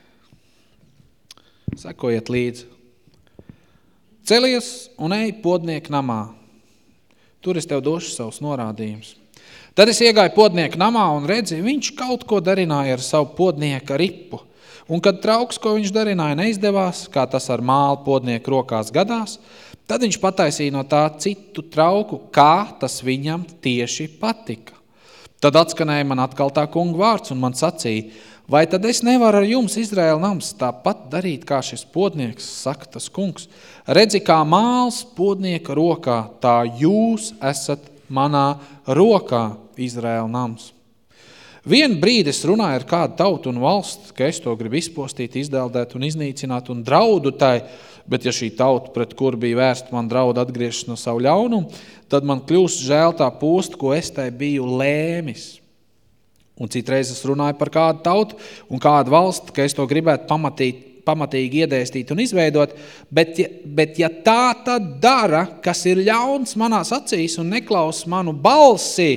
Sekojiet līdzi. Celies un ej podnieku namā. Tur es tev došu savus norādījumus. Tad es iegāju podnieku namā un redzi, viņš kaut ko darināja ar savu podnieka ripu. Un kad trauks, ko viņš darināja, neizdevās, kā tas ar mālu podnieku rokās gadās, tad viņš pataisīja no tā citu trauku, kā tas viņam tieši patika. Tad atskanēja man atkal tā kunga vārds un man sacīja, vai tad es nevaru ar jums, Izraēla nams, tāpat darīt, kā šis podnieks, saka tas kungs. Redzi, kā māls podnieka rokā, tā jūs esat manā rokā, Izraēla nams. Vienu brīdi es runāju ar kādu tautu un valstu, ka es to gribu izpostīt, izdeldēt un iznīcināt un draudu tai, bet ja šī tauta, pret kuru bija vērsta man draudu atgriežas no savu ļaunumu, tad man kļūst žēl tā posta, ko es tai biju lēmis. Un citreiz es runāju par kādu tautu un kādu valstu, ka es to gribētu pamatīgi iedēstīt un izveidot, bet ja tā tad dara, kas ir ļauns manās acīs un neklausa manu balsi,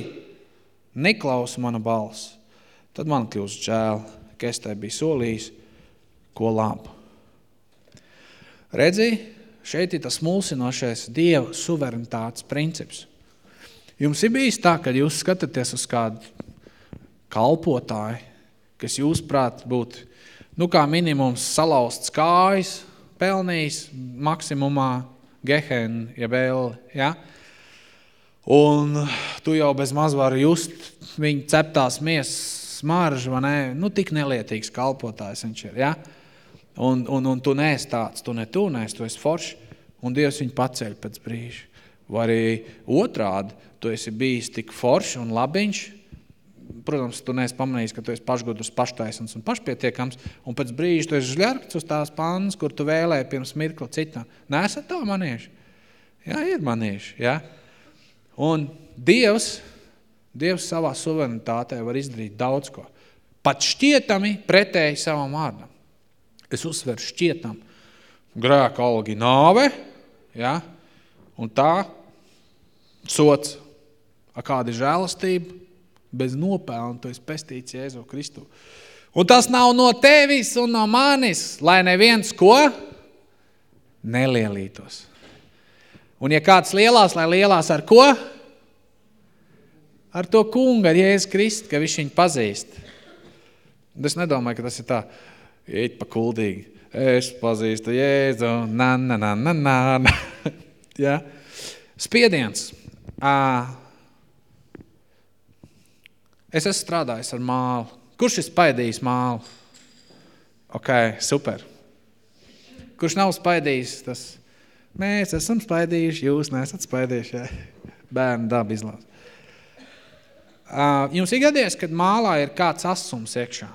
tad man kļūst žēl, ka es tai biju solījis, ko labu. Redzi, šeit ir tas mulsinošais Dieva suverenitātes princips. Jums ir bijis tā, kad jūs skatāties uz kādu kalpotāju, kas jūs prāt būtu, kā minimums salausts kājas, pelnījis maksimumā gehenu, jeb elli, ja? Un tu jau bez maz vari just viņa ceptās miesas smaržu, vai ne? Tik nelietīgs kalpotājs viņš ir, ja? Un tu neesi tāds, tu neesi, tu esi forši, un Dievs viņu paceļ pēc brīža. Vai arī otrādi, tu esi bijis tik forši un labiņš, protams, tu neesi pamanījis, ka tu esi pašgudrs, paštaisns un pašpietiekams, un pēc brīža tu esi žļarkts uz tās pannas, kur tu vēlēji pirms mirkla citā. Nesat tā manieši? Jā, ir manieši, jā. Un Dievs savā suverenitātē var izdarīt daudz ko. Pat šķietami pretēji savam vārdam. Es uzsveru šķietam. Grēka alga nāve, ja? Un tā sots, kāda ir žēlastība, bez nopelna, tu esi pestīts Jēzu Kristu. Un tas nav no tevis un no manis, lai neviens ko nelielītos. Un ja kāds lielās, lai lielās ar ko? Ar to kungu, ar Jēzu Kristu, ka viņš viņu pazīst. Es nedomāju, ka tas ir tā, iet pa kuldīgi. Es pazīstu Jēzu, ja? Spiediens. Es esmu strādājis ar mālu. Kurš ir spaidījis mālu? Ok, super. Kurš nav spaidījis, tas mēs esam spaidījuši, jūs neesat spaidījuši. Ja? Bērnu daba izlās. Jums ir gadījies, kad mālā ir kāds asums iekšā.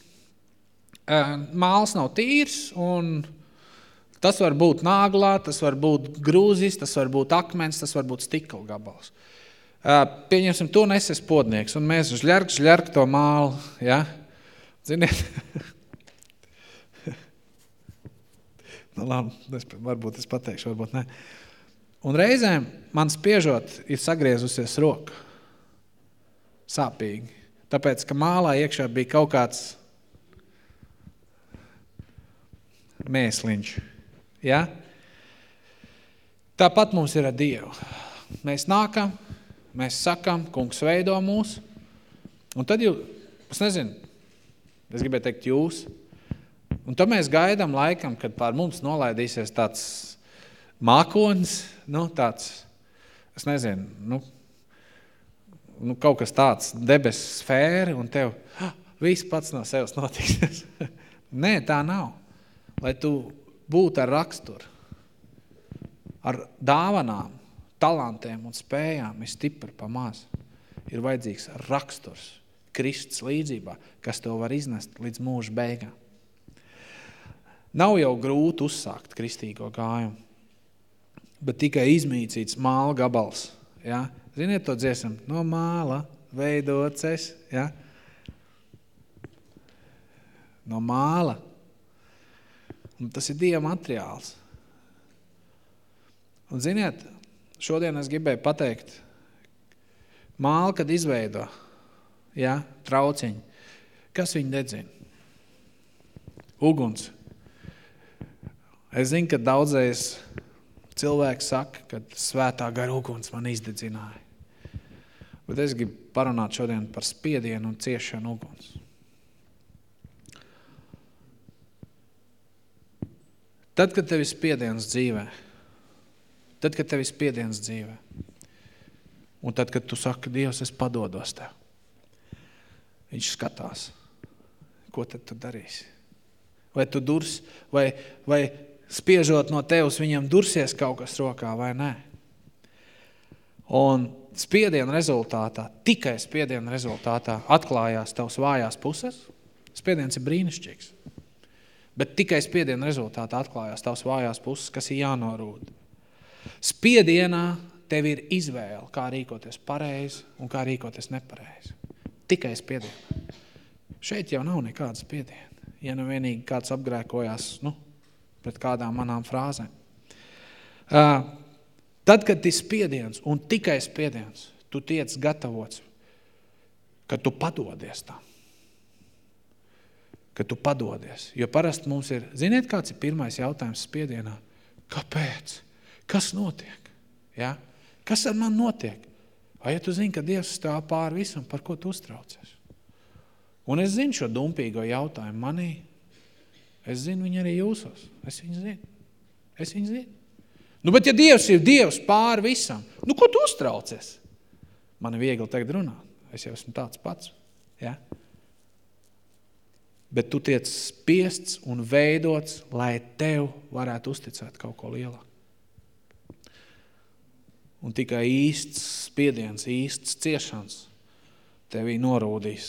Māls nav tīrs, un tas var būt nāglā, tas var būt grūzis, tas var būt akmens, tas var būt stikla gabals. Pieņemsim, tu nesi spodnieks, un mēs žļark to mālu, ja? Ziniet? Labi, varbūt es pateikšu, varbūt ne. Un reizēm man spiežot ir sagriezusies roka. Sāpīgi. Tāpēc, ka mālā iekšā bija kaut kāds mēsliņš. Ja? Tāpat mums ir ar Dievu. Mēs nākam, mēs sakam, kungs veido mūs, un tad es nezinu, es gribēju teikt jūs, un tad mēs gaidām laikam, kad pār mums nolaidīsies tāds mākonis, tāds, es nezinu, kaut kas tāds debesu sfēri, un tev viss pats no sevis notiks. Nē, tā nav. Lai tu būtu ar raksturu, ar dāvanām, talantiem un spējām, ir stipri pa maz. Ir vajadzīgs raksturs, Kristus līdzībā, kas tev var iznest līdz mūža beigām. Nav jau grūti uzsākt kristīgo gājumu, bet tikai izmīcīts māla gabals. Ja? Ziniet to dziesmu? No māla veidots es. Ja? No māla. Un tas ir Dieva materiāls. Un ziniet, šodien es gribēju pateikt, māla, kad izveido, ja, trauciņi, kas viņi dedzina? Uguns. Es zinu, ka daudzais cilvēks saka, ka svētā gara uguns man izdedzināja. Bet es gribu parunāt šodien par spiedienu un ciešanu uguns. Tad, kad tev ir spiediens dzīvē, un tad, kad tu saki, Dievs, es padodos tev, viņš skatās, ko tad tu darīsi? Vai tu durs, vai spiežot no tevs, viņam dursies kaut kas rokā, vai nē? Un spiediena rezultātā, tikai spiediena rezultātā atklājās tavs vājās puses, spiediens ir brīnišķīgs. Bet tikai spiediena rezultātā atklājās tavs vājās puses, kas ir jānorūda. Spiedienā tev ir izvēle, kā rīkoties pareizi un kā rīkoties nepareizi. Tikai spiedienā. Šeit jau nav nekāda spiediena. Ja nu vienīgi kāds apgrēkojās, pret kādām manām frāzēm. Tad, kad ir spiediens un tikai spiediens, tu tiec gatavots, kad tu padodies tam. Kad tu padodies. Jo parasti mums ir, ziniet, kāds ir pirmais jautājums spiedienā? Kāpēc? Kas notiek? Ja? Kas ar man notiek? Vai ja tu zini, ka Dievs stāv pāri visam, par ko tu uztraucies? Un es zinu šo dumpīgo jautājumu manī. Es zinu viņu arī jūsos. Es viņu zinu. Bet ja Dievs ir Dievs pāri visam, ko tu uztraucies? Man ir viegli tagad runāt. Es jau esmu tāds pats. Ja? Bet tu tiec spiests un veidots, lai tev varētu uzticēt kaut ko lielāku. Un tikai īsts spiediens, īsts ciešanas tevī norūdīs.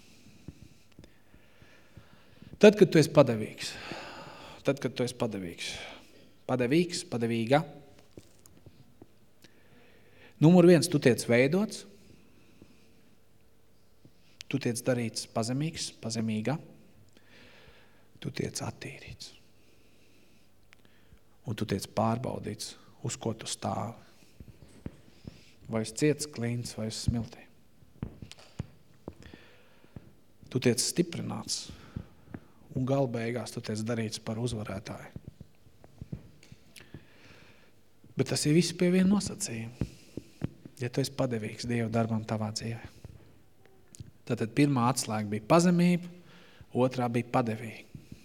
Tad, kad tu esi padevīgs, padevīga, numur 1, tu tiec veidots, tu tiec darīts pazemīgs, pazemīga, tu tiec attīrīts. Un tu tiec pārbaudīts, uz ko tu stāvi. Vai es ciets klīns, vai es smiltī. Tu tiec stiprināts, un galbeigās tu tiec darīts par uzvarētāju. Bet tas ir viss pie viena nosacījuma. Ja tu esi padevīgs Dieva darbam tavā dzīvē. Tātad pirmā atslēga bija pazemība, otrā bija padevīga.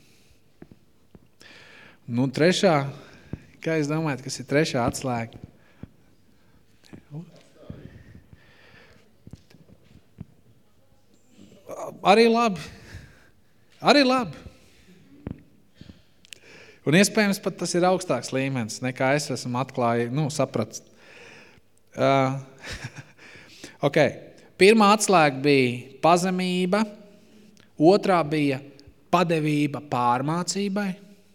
Nu, trešā, kā es domāju, kas ir trešā atslēga? Arī labi. Un iespējams pat tas ir augstāks līmenis, nekā es esmu atklāji, sapratis. Pirmā atslēga bija pazemība, otrā bija padevība pārmācībai.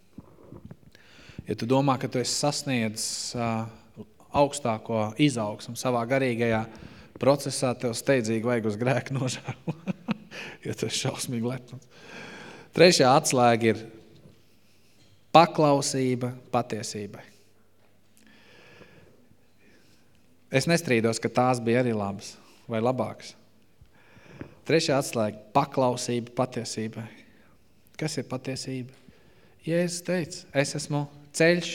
Ja tu domā, ka tu esi sasniedzis augstāko izaugsmu savā garīgajā procesā, tev steidzīgi vajag uz grēku nožēlu, jo tu esi šausmīgi lepns. Trešā atslēga ir paklausība patiesībai. Es nestrīdos, ka tās bija arī labas vai labākas. Trešā atslēga – paklausība patiesībai. Kas ir patiesība? Jēzus teica, es esmu ceļš,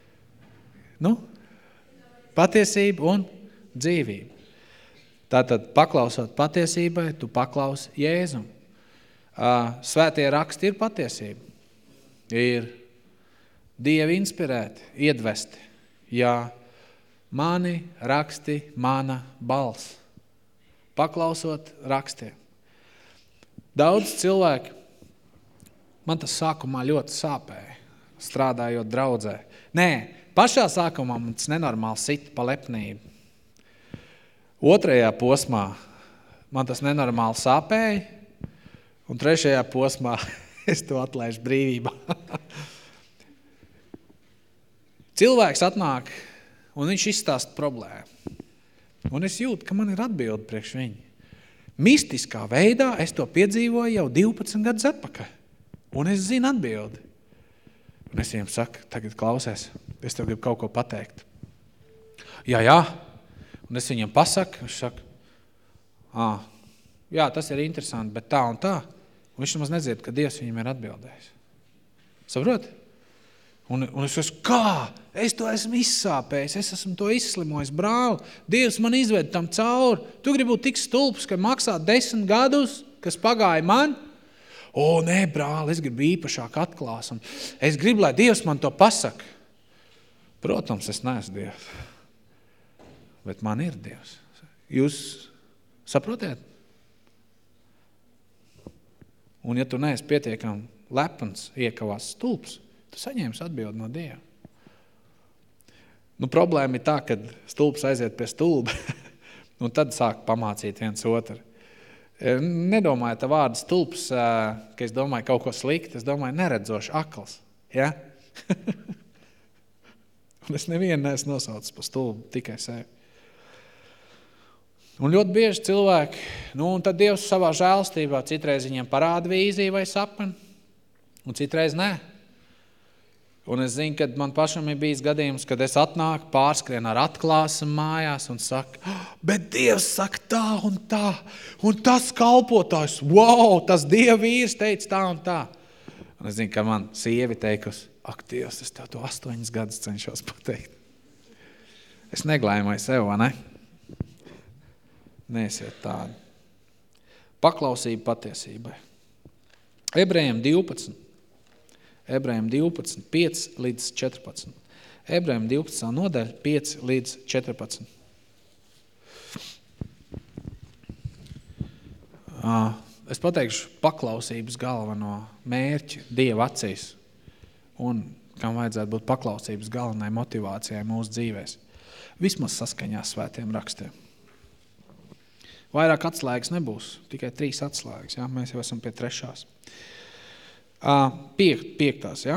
patiesība un dzīvība. Tātad, paklausot patiesībai, tu paklausi Jēzum. Svētie raksti ir patiesība. Ir Dievi inspirēti, iedvesti. Jā, mani raksti, mana balss. Paklausot rakstiem. Daudz cilvēku, man tas sākumā ļoti sāpēja, strādājot draudzē. Nē, pašā sākumā man tas nenormāli sit pa lepnību. Otrajā posmā man tas nenormāli sāpēja, un trešajā posmā es to atlaižu brīvībā. Cilvēks atnāk, un viņš izstāst problēmu. Un es jūtu, ka man ir atbildi priekš viņu. Mistiskā veidā es to piedzīvoju jau 12 gadus atpakaļ. Un es zinu atbildi. Un es viņiem saku, tagad klausies, es tev gribu kaut ko pateikt. Jā. Un es viņam pasaku, viņš saka, jā, tas ir interesanti, bet tā un tā. Un viņš nemaz nedzird, ka Dievs viņam ir atbildējis. Saprot? Un es esmu, kā? Es to esmu izsāpējis, es esmu to izslimojis, brāli. Dievs man izved tam cauri. Tu gribi būt tik stulbs, ka maksā 10 gadus, kas pagāja man? Nē, brāli, es gribu īpašāk atklās. Un es gribu, lai Dievs man to pasaka. Protams, es neesmu Dievs. Bet man ir Dievs. Jūs saprotiet? Un ja tu neesi pietiekami lepns, iekavās stulbs, tu saņēmis atbildi no Dieva. Problēma ir tā, kad stulbs aiziet pie stulba Un tad sāk pamācīt viens otru. Nedomāju tā vārdu stulps, ka es domāju kaut ko slikti, es domāju neredzoši akls. Ja? Un es nevienu neesmu nosaucis pa stulbu, tikai sevi. Un ļoti bieži cilvēki, un tad Dievs savā žēlstībā citreiz viņiem parāda vīziju vai sapni, un citreiz nē. Un es zinu, kad man pašam ir bijis gadījums, kad es atnāku, pārskrienu ar atklāsam mājās un saku, bet Dievs saka tā, un tas kalpotājs, wow, tas Dieva vīrs teica tā un tā. Un es zinu, ka man sievi teikusi, ak, Dievs, es tev to 8 gadus cenšos pateikt. Es neglēmoju sev, vai ne? Neesiet tādi. Paklausība patiesībai. Ebrejiem 12, 5 līdz 14. Ebrejiem 12. nodaļa, 5 līdz 14. Es pateikšu paklausības galveno mērķi Dieva acīs un kam vajadzētu būt paklausības galvenai motivācijai mūsu dzīvēs. Vismaz saskaņā svētiem rakstiem. Vairāk atslēgas nebūs, tikai 3 atslēgas, ja? Mēs jau esam pie 3. 5. Ja?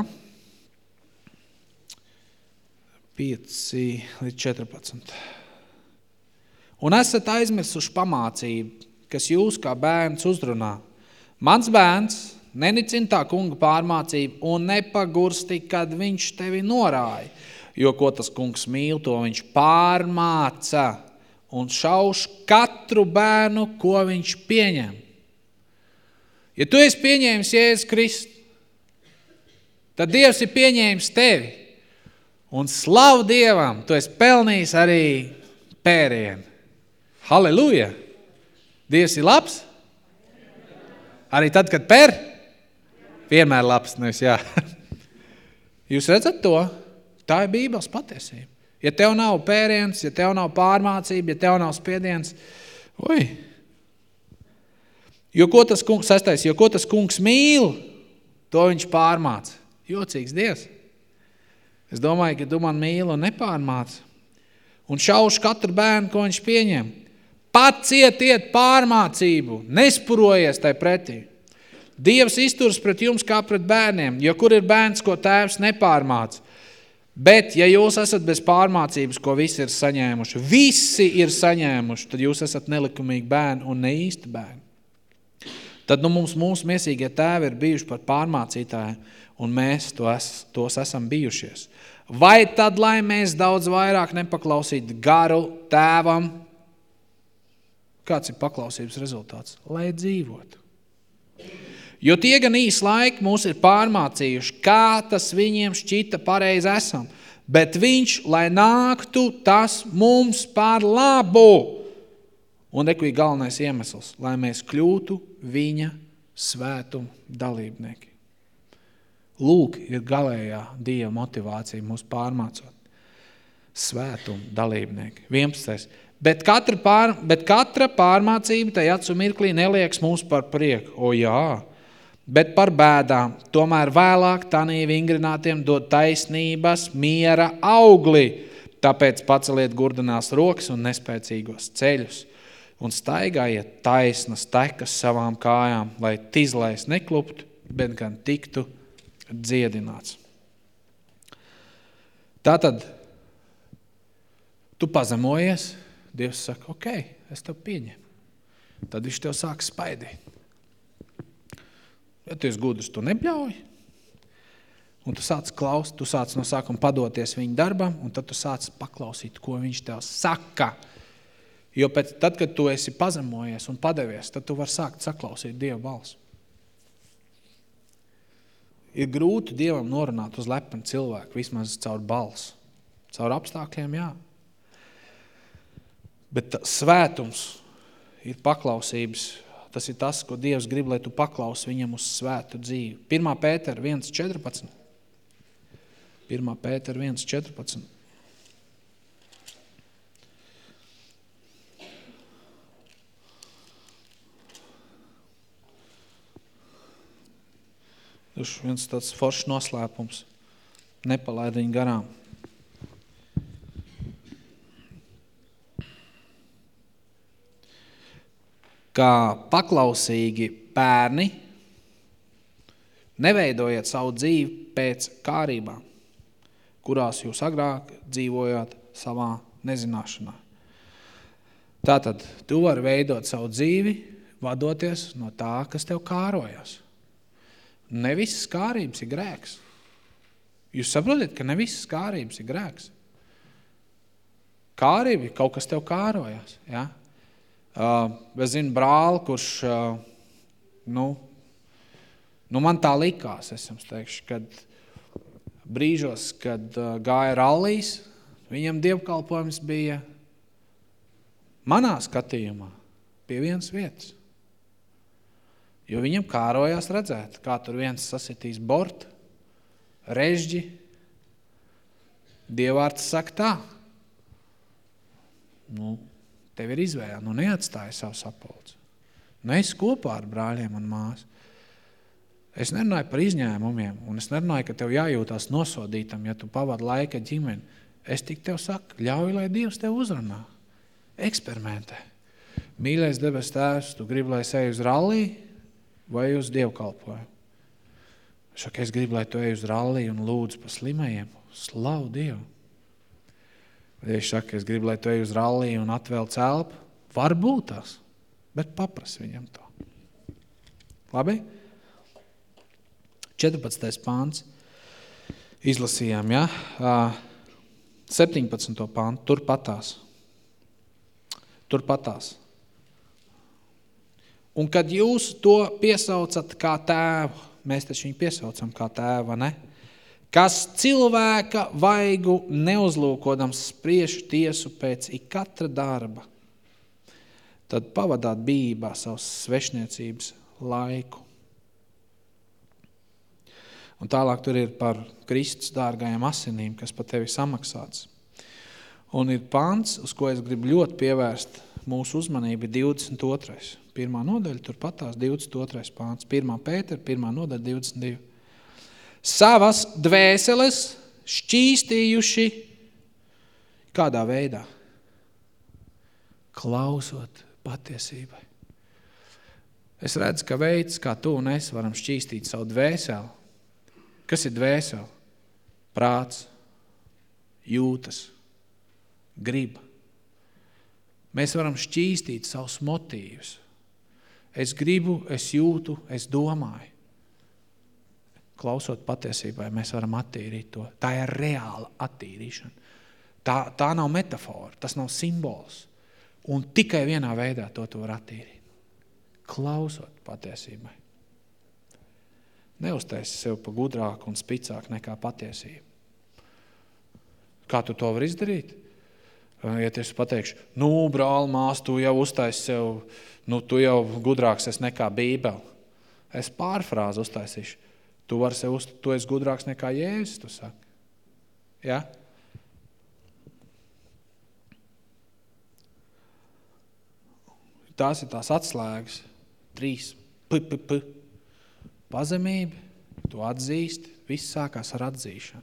5 līdz 14. Un esat aizmirsuši pamācību, kas jūs kā bērns uzrunā. Mans bērns nenicina tā kunga pārmācību un nepagursti, kad viņš tevi norāja, jo ko tas kungs mīl, to viņš pārmāca un šauš katru bērnu, ko viņš pieņem. Ja tu esi pieņēmis Jēzus Kristu, tad Dievs ir pieņēmis tevi. Un slavu Dievam, tu esi pelnījis arī pērienu. Halleluja! Dievs ir labs? Arī tad, kad per? Vienmēr labs, nevis jā. Jūs redzat to? Tā ir Bībeles patiesība. Ja tev nav pēriens, ja tev nav pārmācība, ja tev nav spiediens, jo ko tas kungs, 6. jo ko tas kungs mīl, to viņš pārmāca. Jocīgs Dievs. Es domāju, ka tu man mīli un nepārmāca. Un šauš katru bērnu, ko viņš pieņem. Pacietiet pārmācību, nespurojies tai pretī. Dievs izturas pret jums kā pret bērniem, jo kur ir bērns, ko tēvs nepārmāca. Bet, ja jūs esat bez pārmācības, ko visi ir saņēmuši, tad jūs esat nelikumīgi bērni un ne īsti bērni. Tad mūsu miesīgie tēvi ir bijuši par pārmācītāju, un mēs tos esam bijušies. Vai tad, lai mēs daudz vairāk nepaklausītu garu tēvam, kāds ir paklausības rezultāts? Lai dzīvotu. Jo tie gan īsi laiki mūs ir pārmācījuši, kā tas viņiem šķita pareizi esam, bet viņš, lai nāktu tas mums par labu. Un rekvī galvenais iemesls, lai mēs kļūtu viņa svētuma dalībnieki. Lūk, ir galējā Dieva motivācija mūs pārmācot. Svētuma dalībnieki. 11. Bet katra pārmācība tai acu mirklī nelieks mums par prieku. O jā! Bet par bēdām, tomēr vēlāk tanī vingrinātiem dod taisnības miera augli. Tāpēc paceliet gurdanās rokas un nespēcīgos ceļus un staigājiet taisnas tekas savām kājām, lai tizlais nekluptu, bet gan tiktu dziedināts. Tātad, tu pazemojies, Dievs saka, ok, es tev pieņemu. Tad viņš tev sāk spaidīt. Ja tu esi gudrs, tu nebļauj. Un tu sāc klausīt, tu sāc no sākuma padoties viņa darbam, un tad tu sāc paklausīt, ko viņš tev saka. Jo tad, kad tu esi pazemojies un padevies, tad tu vari sākt saklausīt Dieva balsu. Ir grūti Dievam norunāt uz lepnu cilvēku, vismaz caur balsu. Caur apstākļiem, jā. Bet svētums ir paklausības. Tas ir tas, ko Dievs grib, lai tu paklausi viņam uz svētu dzīvi. 1. Pētera 1.14. 1. Pētera 1.14. Viens tāds foršs noslēpums. Nepalaid viņu garām. 1. kā paklausīgi bērni, neveidojiet savu dzīvi pēc kārībām, kurās jūs agrāk dzīvojāt savā nezināšanā. Tātad, tu vari veidot savu dzīvi, vadoties no tā, kas tev kārojas. Ne visas kārības ir grēks. Jūs saprotat, ka ne visas kārības ir grēks. Kārība ir kaut kas tev kārojas. Ja? Es zinu brāli, kurš, man tā likās, es jums teikšu, kad brīžos, kad gāja rallijas, viņam dievkalpojums bija manā skatījumā pie vienas vietas. Jo viņam kārojās redzēt, kā tur viens sasitīs bortu, režģi, dievvārds saka tā. Tev ir izvēle, neatstāja savu sapulci. Es kopā ar brāļiem un māsu. Es nerunāju par izņēmumiem, un es nerunāju, ka tev jājūtās nosodītam, ja tu pavadi laika ģimeni. Es tik tev saku, ļauj, lai Dievs tev uzrunā. Eksperimentē. Mīļais debes tēvs, tu gribi, lai es eju uz ralliju vai uz dievkalpojumu? Es gribu, lai tu eju uz ralliju un lūdzu par slimajiem. Slavu Dievu. Vai es saku, es gribu, lai tu eju uz ralliju un atvēl celpu? Varbūt tās, bet paprasi viņam to. Labi? 14. pāns. Izlasījām, ja? 17. pāntu. Turpatās. Un kad jūs to piesaucat kā tēvu, mēs taču viņu piesaucam kā tēva, ne? Kas cilvēka vaigu neuzlūkodams spriež tiesu pēc ikatra darba, tad pavadāt bijībā savas svešniecības laiku. Un tālāk tur ir par Kristus dārgajām asinīm, kas par tevi samaksāts. Un ir pants, uz ko es gribu ļoti pievērst mūsu uzmanību, 22. Pirmā nodaļa, turpatās 22. pants. 1. Pētera, 1. nodaļa, 22. Savas dvēseles šķīstījuši kādā veidā? Klausot patiesībai. Es redzu, ka veids, kā tu un es varam šķīstīt savu dvēseli. Kas ir dvēseli? Prāts, jūtas, griba. Mēs varam šķīstīt savus motīvus. Es gribu, es jūtu, es domāju. Klausot patiesībai, mēs varam attīrīt to. Tā ir reāla attīrīšana. Tā nav metafora, tas nav simbols. Un tikai vienā veidā to var attīrīt. Klausot patiesībai. Neuztaisi sev pa gudrāku un spicāku nekā patiesību. Kā tu to var izdarīt? Ja es pateikšu, brāl, mās, tu jau uztaisi sev, tu jau gudrāks esi nekā Bībele. Es pārfrāzi uztaisīšu. Tu esi gudrāks nekā Jēzus, tu saki. Ja? Tās ir tās atslēgas. 3. Pazemība, tu atzīsti, viss sākās ar atzīšanu.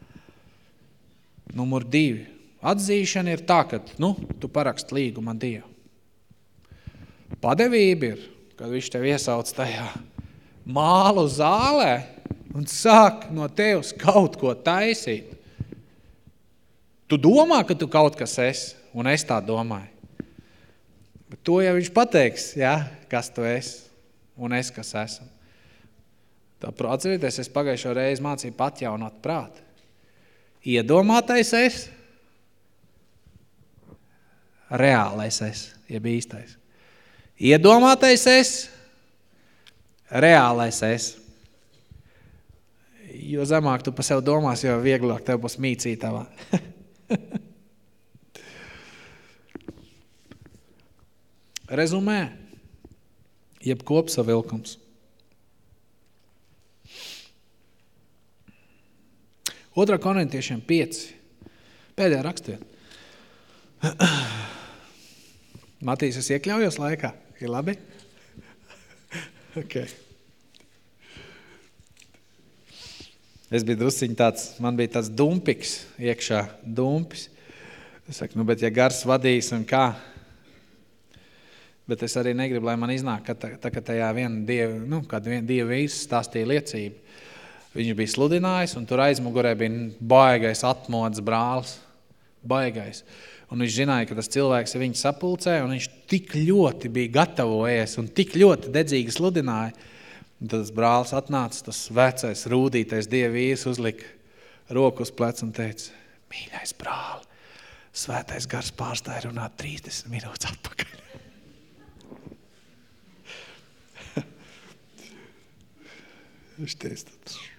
Numur 2. Atzīšana ir tā, ka, tu paraksti līgumu ar Dievu. Padevība ir, kad viņš tev iesauc tajā mālu zālē un sāk no tevis kaut ko taisīt. Tu domā, ka tu kaut kas esi, un es tā domāju. Bet to jau viņš pateiks, ja, kas tu esi, un es kas esmu. Atcerieties, es pagājušo reizi mācīju atjaunot prātu. Iedomātais es, reālais es, jeb īstais. Iedomātais es, reālais es. Jo zemāk tu pa sev domās, jo vieglāk tev būs mīcītavā. Rezumē, jeb kopsavilkums. 2. Korintiešiem 5. Pēdējā rakstiet. Matīs, es iekļaujos laikā? Ir labi? Okay. Es biju drusciņ man bija tāds dumpiks iekšā, dumpis. Es saku, bet ja gars vadīs un kā? Bet es arī negribu, lai man iznāk, ka tajā kāda dieva vīrs stāstīja liecību. Viņš bija sludinājis, un tur aizmugurē bija baigais atmodas brālis. Baigais. Un viņš zināja, ka tas cilvēks viņu sapulcē, un viņš tik ļoti bija gatavojies un tik ļoti dedzīgi sludināja. Un tad tas brālis atnāca, tas vecais, rūdītais dieva vīrs uzlika roku uz pleca un teica, mīļais brāli, svētais gars pārstāja runāt 30 minūtes atpakaļ. Viņš teica,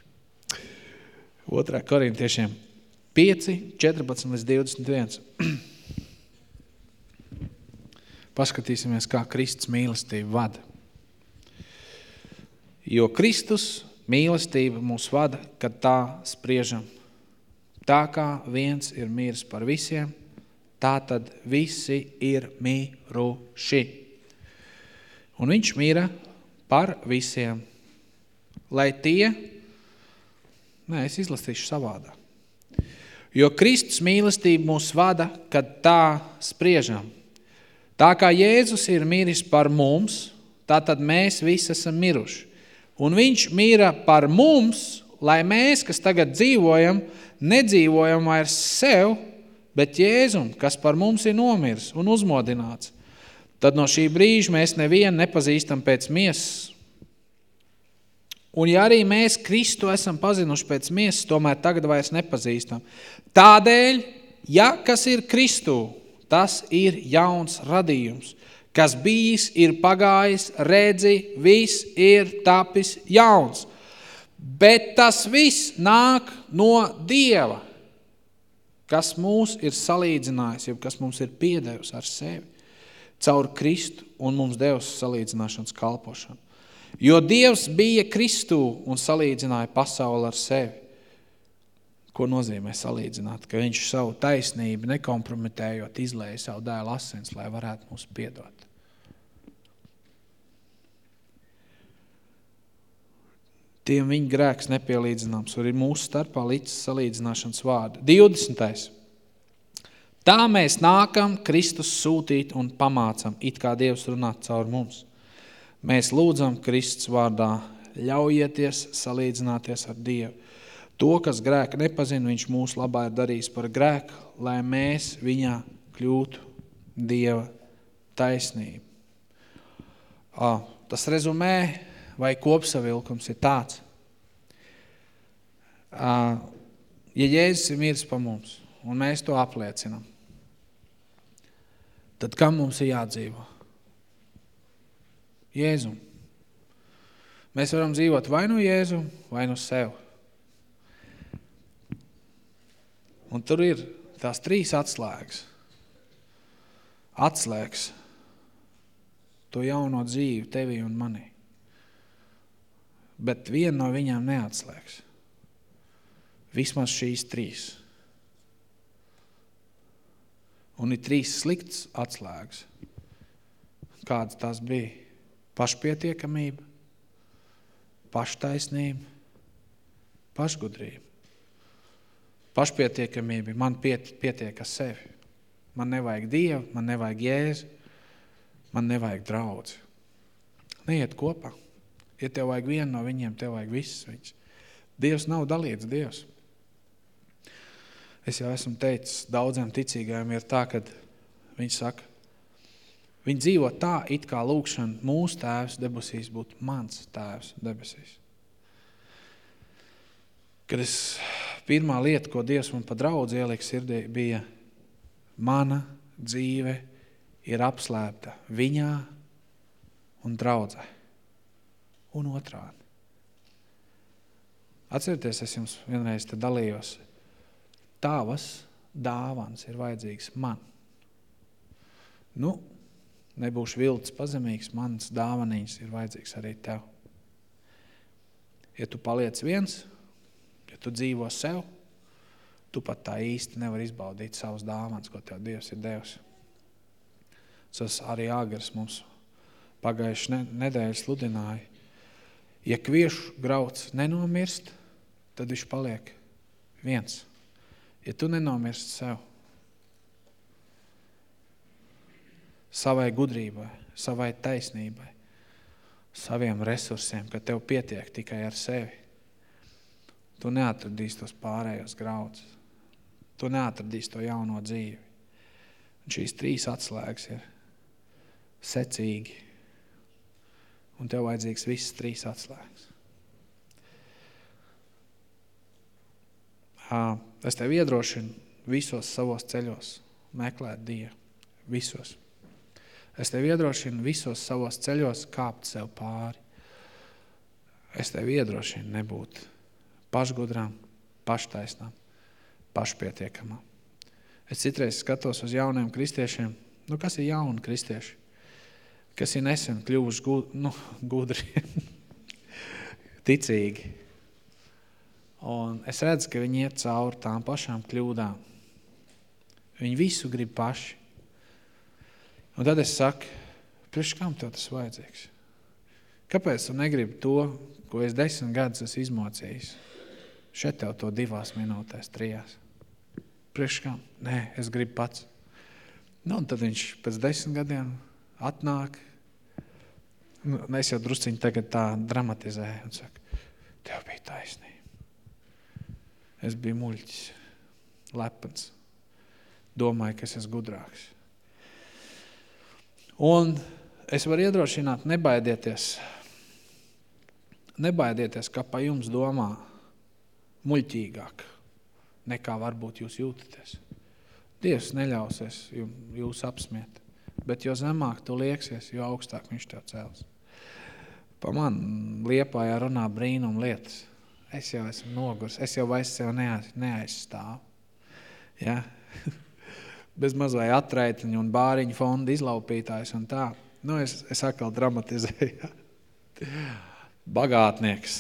2. Korintiešiem 5, 14 līdz 21. Paskatīsimies, kā Kristus mīlestība vada. Jo Kristus mīlestība mūs vada, kad tā spriežam. Tā kā viens ir miris par visiem, tā tad visi ir miruši. Un viņš mira par visiem, lai tie, es izlasīšu savādā. Jo Kristus mīlestība mūs vada, kad tā spriežam. Tā kā Jēzus ir miris par mums, tā tad mēs visi esam miruši. Un viņš mira par mums, lai mēs, kas tagad dzīvojam, nedzīvojam vairs sev, bet Jēzum, kas par mums ir nomiris un uzmodināts. Tad no šī brīža mēs nevienu nepazīstam pēc miesas. Un ja arī mēs Kristu esam pazinuši pēc miesas, tomēr tagad vairs nepazīstam. Tādēļ, ja kas ir Kristū, tas ir jauns radījums. Kas bijis, ir pagājis, redzi, viss ir tapis jauns. Bet tas viss nāk no Dieva, kas mūs ir salīdzinājis, jeb kas mums ir piedevis ar sevi, caur Kristu un mums devis salīdzināšanas kalpošanu. Jo Dievs bija Kristū un salīdzināja pasauli ar sevi. Ko nozīmē salīdzināt? Ka viņš savu taisnību nekompromitējot izlēja savu dēlu asins, lai varētu mums piedot. Tiem viņa grēks nepielīdzināms, un ir mūsu starpā līdz salīdzināšanas vārdu. 20. Tā mēs nākam Kristus sūtīt un pamācam, it kā Dievs runā caur mums. Mēs lūdzam Kristus vārdā, ļaujieties salīdzināties ar Dievu. To, kas grēka nepazina, viņš mūsu labā ir darījis par grēku, lai mēs viņā kļūtu Dieva taisnību. Tas rezumē vai kopsavilkums ir tāds. Ja Jēzus ir miris par mums, un mēs to apliecinam, tad kam mums ir jādzīvo? Jēzum. Mēs varam dzīvot vai nu Jēzum, vai nu sev. Un tur ir tās 3 atslēgas. Atslēgs to jauno dzīvi tevī un manī. Bet viena no viņām neatslēgs. Vismaz šīs 3. Un ir 3 sliktas atslēgas. Kādas tās bija? Pašpietiekamība, paštaisnība, pašgudrība. Pašpietiekamība, man pietiek ar sevi. Man nevajag Dievu, man nevajag Jēzu, man nevajag draudzi. Neiet kopā. Ja tev vajag vienu no viņiem, tev vajag visus viņus. Dievs nav dalīts Dievs. Es jau esmu teicis, daudziem ticīgajiem ir tā, kad viņi saka, viņi dzīvo tā, it kā lūkšana mūsu tēvs debesīs būtu mans tēvs debesīs. Kad pirmā lieta, ko Dievs man pa draudzi ielika sirdī, bija mana dzīve ir apslēpta viņā un draudzē. Un otrādi. Atcerieties, es jums vienreiz te dalījos. Tavas dāvans ir vajadzīgs man. Nebūšu vilcis pazemīgs, mans dāvaniņas ir vajadzīgs arī tev. Ja tu paliec viens, ja tu dzīvo sev, tu pat tā īsti nevar izbaudīt savus dāvans, ko tev Dievs ir devis. Tas arī Āgars mums pagājuši nedēļu sludināja. Ja kviešu grauds nenomirst, tad viņš paliek viens. Ja tu nenomirst sev, savai gudrībai, savai taisnībai, saviem resursiem, ka tev pietiek tikai ar sevi. Tu neatradīsi tos pārējos graudus. Tu neatradīsi to jauno dzīvi. Un šīs 3 atslēgas ir secīgi. Un tev vajadzīgs visas 3 atslēgas. Es tev iedrošinu visos savos ceļos meklēt Dievu. Visos. Es tev iedrošinu visos savos ceļos kāpt sev pāri. Es tev iedrošinu nebūt pašgudrām, paštaisnām, pašpietiekamām. Es citreiz skatos uz jauniem kristiešiem. Kas ir jauni kristieši? Kas ir nesen kļuvuši gudri, ticīgi. Un es redzu, ka viņi iet cauri tām pašām kļūdām. Viņi visu grib paši. Un tad es saku, priekš kam tev tas vajadzīgs? Kāpēc tu negribi to, ko es 10 gadus esmu izmocījis? Šeit tev to 2 minūtēs, 3. Priekš kam? Nē, es gribu pats. Un tad viņš pēc 10 gadiem atnāk. Es jau drusciņi tagad tā dramatizēju un saku, tev bija taisnība. Es biju muļķis, lepns. Domāju, ka es esmu gudrāks. Un es varu iedrošināt, nebaidieties. Nebaidieties, kā pa jums domā muļķīgāk, nekā varbūt jūs jūtaties. Dievs neļausies jūs apsmiet, bet jo zemāk tu lieksies, jo augstāk viņš tev cels. Pa man Liepājā runā brīnum lietas. Es jau esmu nogurs, es jau vairs sev neaizstāvu. Ja? Bez maz vai atraitiņu un bāriņu fonda izlaupītājs un tā. Es atkal dramatizēju. Bagātnieks.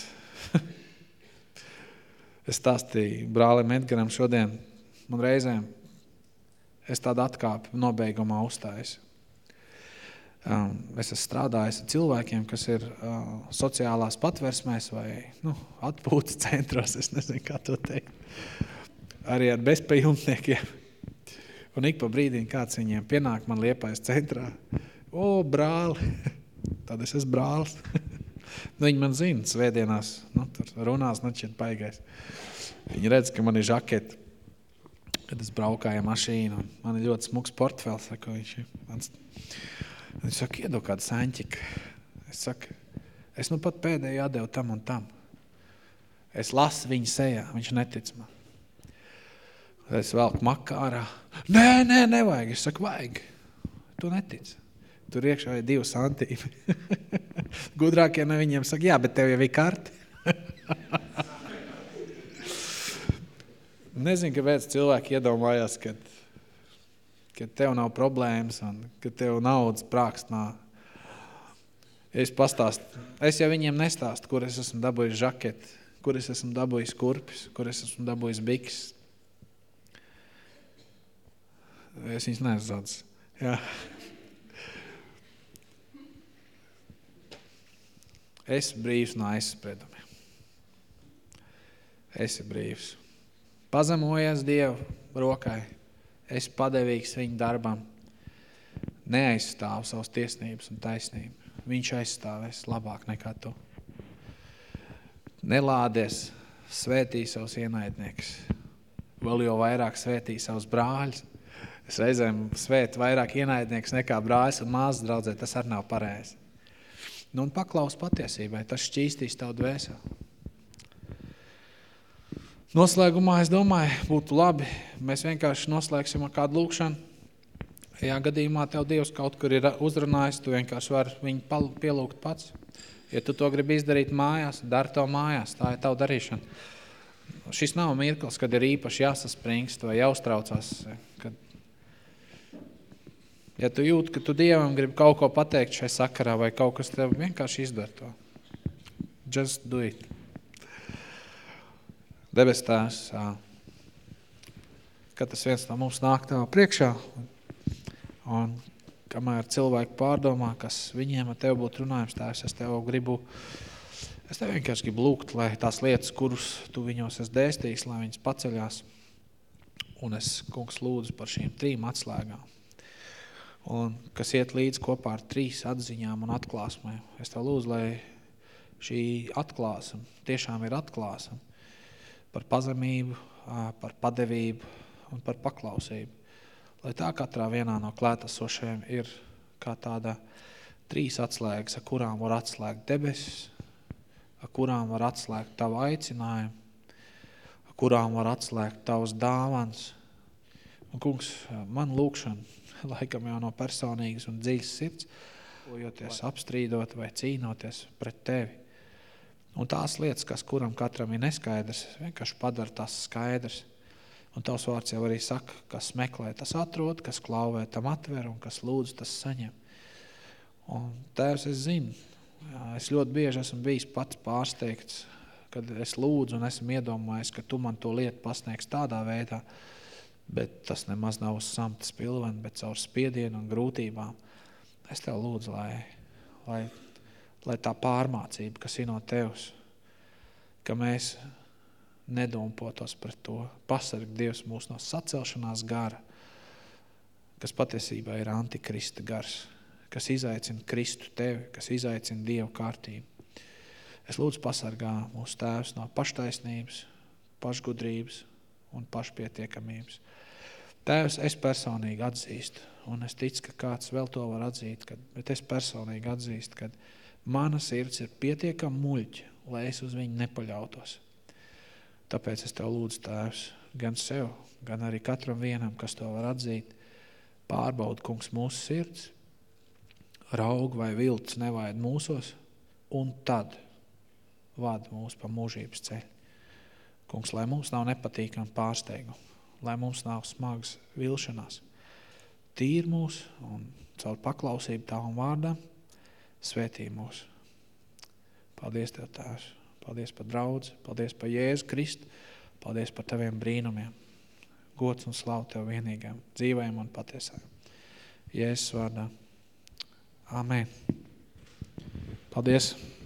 Es stāstīju brālim Edgaram šodien, man reizēm es tādu atkāpi nobeigumā uzstājusi. Es esmu strādājis ar cilvēkiem, kas ir sociālās patversmēs vai atpūtas centros, es nezinu, kā to teikt. Arī ar bezpajumtniekiem. Un ik pa brīdī kāds viņiem pienāk man Liepājas centrā. O, brāli! Tad es esmu brālis. Viņi man zina svētdienās, tur runās, šķiet paigais. Viņi redz, ka man ir žaketi, kad es braukāju mašīnu. Man ir ļoti smuks portfels, saka viņš. Viņš saka, iedod kādu saņķiku. Es saku, es pat pēdējo atdevu tam un tam. Es lasu viņa sejā, viņš netic man. Es velku makārā. Nē, nevajag. Es saku, vajag. Tu netic. Tur iekšā ir 2 santīmi. Gudrākie no viņiem saka, jā, bet tev jau ir karti. Nezinu, kāpēc cilvēki iedomājās, ka tev nav problēmas un ka tev naudas prākstnā. Es jau viņiem nestāstu, kur es esmu dabūjis žaketi, kur es esmu dabūjis kurpis, kur es esmu dabūjis bikses. Es viņus nezadz. Jā. Es brīvs no aizspriedumiem. Esi brīvs. Pazemojies Dievu rokai. Es padevīgs viņa darbam. Neaizstāvu savas tiesnības un taisnību. Viņš aizstāvēs labāk nekā tu. Nelādies, svētī savus ienaidniekus. Vēl jau vairāk svētī savus brāļus. Es reizēm svētu vairāk ienaidnieks nekā brāļus un māsas draudzē. Tas arī nav pareizi. Un paklaus patiesībai. Tas šķīstīs tavu dvēseli. Noslēgumā, es domāju, būtu labi, mēs vienkārši noslēgsim ar kādu lūkšanu. Ja gadījumā tev Dievs kaut kur ir uzrunājis, tu vienkārši vari viņu pielūgt pats. Ja tu to gribi izdarīt mājās, dari to mājās, tā ir tavu darīšana. Šis nav mirklis, kad ir īpaši jāsaspringst vai jāuztraucās. Ja tu jūti, ka tu Dievam gribi kaut ko pateikt šai sakarā vai kaut kas tev, vienkārši izdara to. Just do it. Debes Tēvs, kad tas viens no mums nāk Tavā priekšā, un kamēr cilvēki pārdomā, kas viņiem ar Tev būtu runājums, Tēvs, es Tev vienkārši gribu lūgt, lai tās lietas, kurus Tu viņos esi dēstījis, lai viņas paceļās, un es, kungs, lūdzu par šīm 3 atslēgām. un kas iet līdz kopā ar 3 atziņām un atklāsmēm. Es tev lūdzu, lai šī atklāsme tiešām ir atklāsme par pazemību, par padevību un par paklausību. Lai tā katrā vienā no klātesošajiem ir kā tāda 3 atslēgas, ar kurām var atslēgt debesis, ar kurām var atslēgt tavu aicinājumu, ar kurām var atslēgt tavus dāvans. Un, kungs, man lūkšana laikam jau no personīgas un dziļas sirds, joties apstrīdot vai cīnoties pret tevi. Un tās lietas, kas kuram katram ir neskaidrs, vienkārši padara tas skaidrs. Un tavs vārds jau arī saka, kas meklē, tas atrod, kas klauvē, tam atver, un kas lūdz, tas saņem. Un Tēvs, es zinu, es ļoti bieži esmu bijis pats pārsteigts, kad es lūdzu un esmu iedomājis, ka tu man to lietu pasniegs tādā veidā, bet tas nemaz nav uz samtas pilveni, bet caur spiedienu un grūtībām. Es tev lūdzu, lai tā pārmācība, kas ir no tevs, ka mēs nedompotos pret to. Pasarg Dievs mūs no sacelšanās gara, kas patiesībā ir antikrista gars, kas izaicina Kristu tevi, kas izaicina Dievu kārtību. Es lūdzu pasargā mūsu Tēvs no paštaisnības, pašgudrības un pašpietiekamības. Tēvs, es personīgi atzīstu, un es ticu, ka kāds vēl to var atzīt, bet es personīgi atzīstu, ka mana sirds ir pietiekami muļķa, lai es uz viņu nepaļautos. Tāpēc es tev lūdzu, Tēvs, gan sev, gan arī katram vienam, kas to var atzīt, pārbaud, kungs, mūsu sirds, raug vai vilts nevaid mūsos, un tad vada mūs pa mūžības ceļu. Kungs, lai mums nav nepatīkami pārsteigumi, lai mums nav smagas vilšanās, tīri mūs un caur paklausību tavam vārdam svētī mūs. Paldies Tev, Tēvs. Paldies par draudzi, paldies par Jēzu Kristu, paldies par Taviem brīnumiem. Gods un slavu Tev vienīgam, dzīvajam un patiesajam. Jēzus vārdā. Amen. Paldies.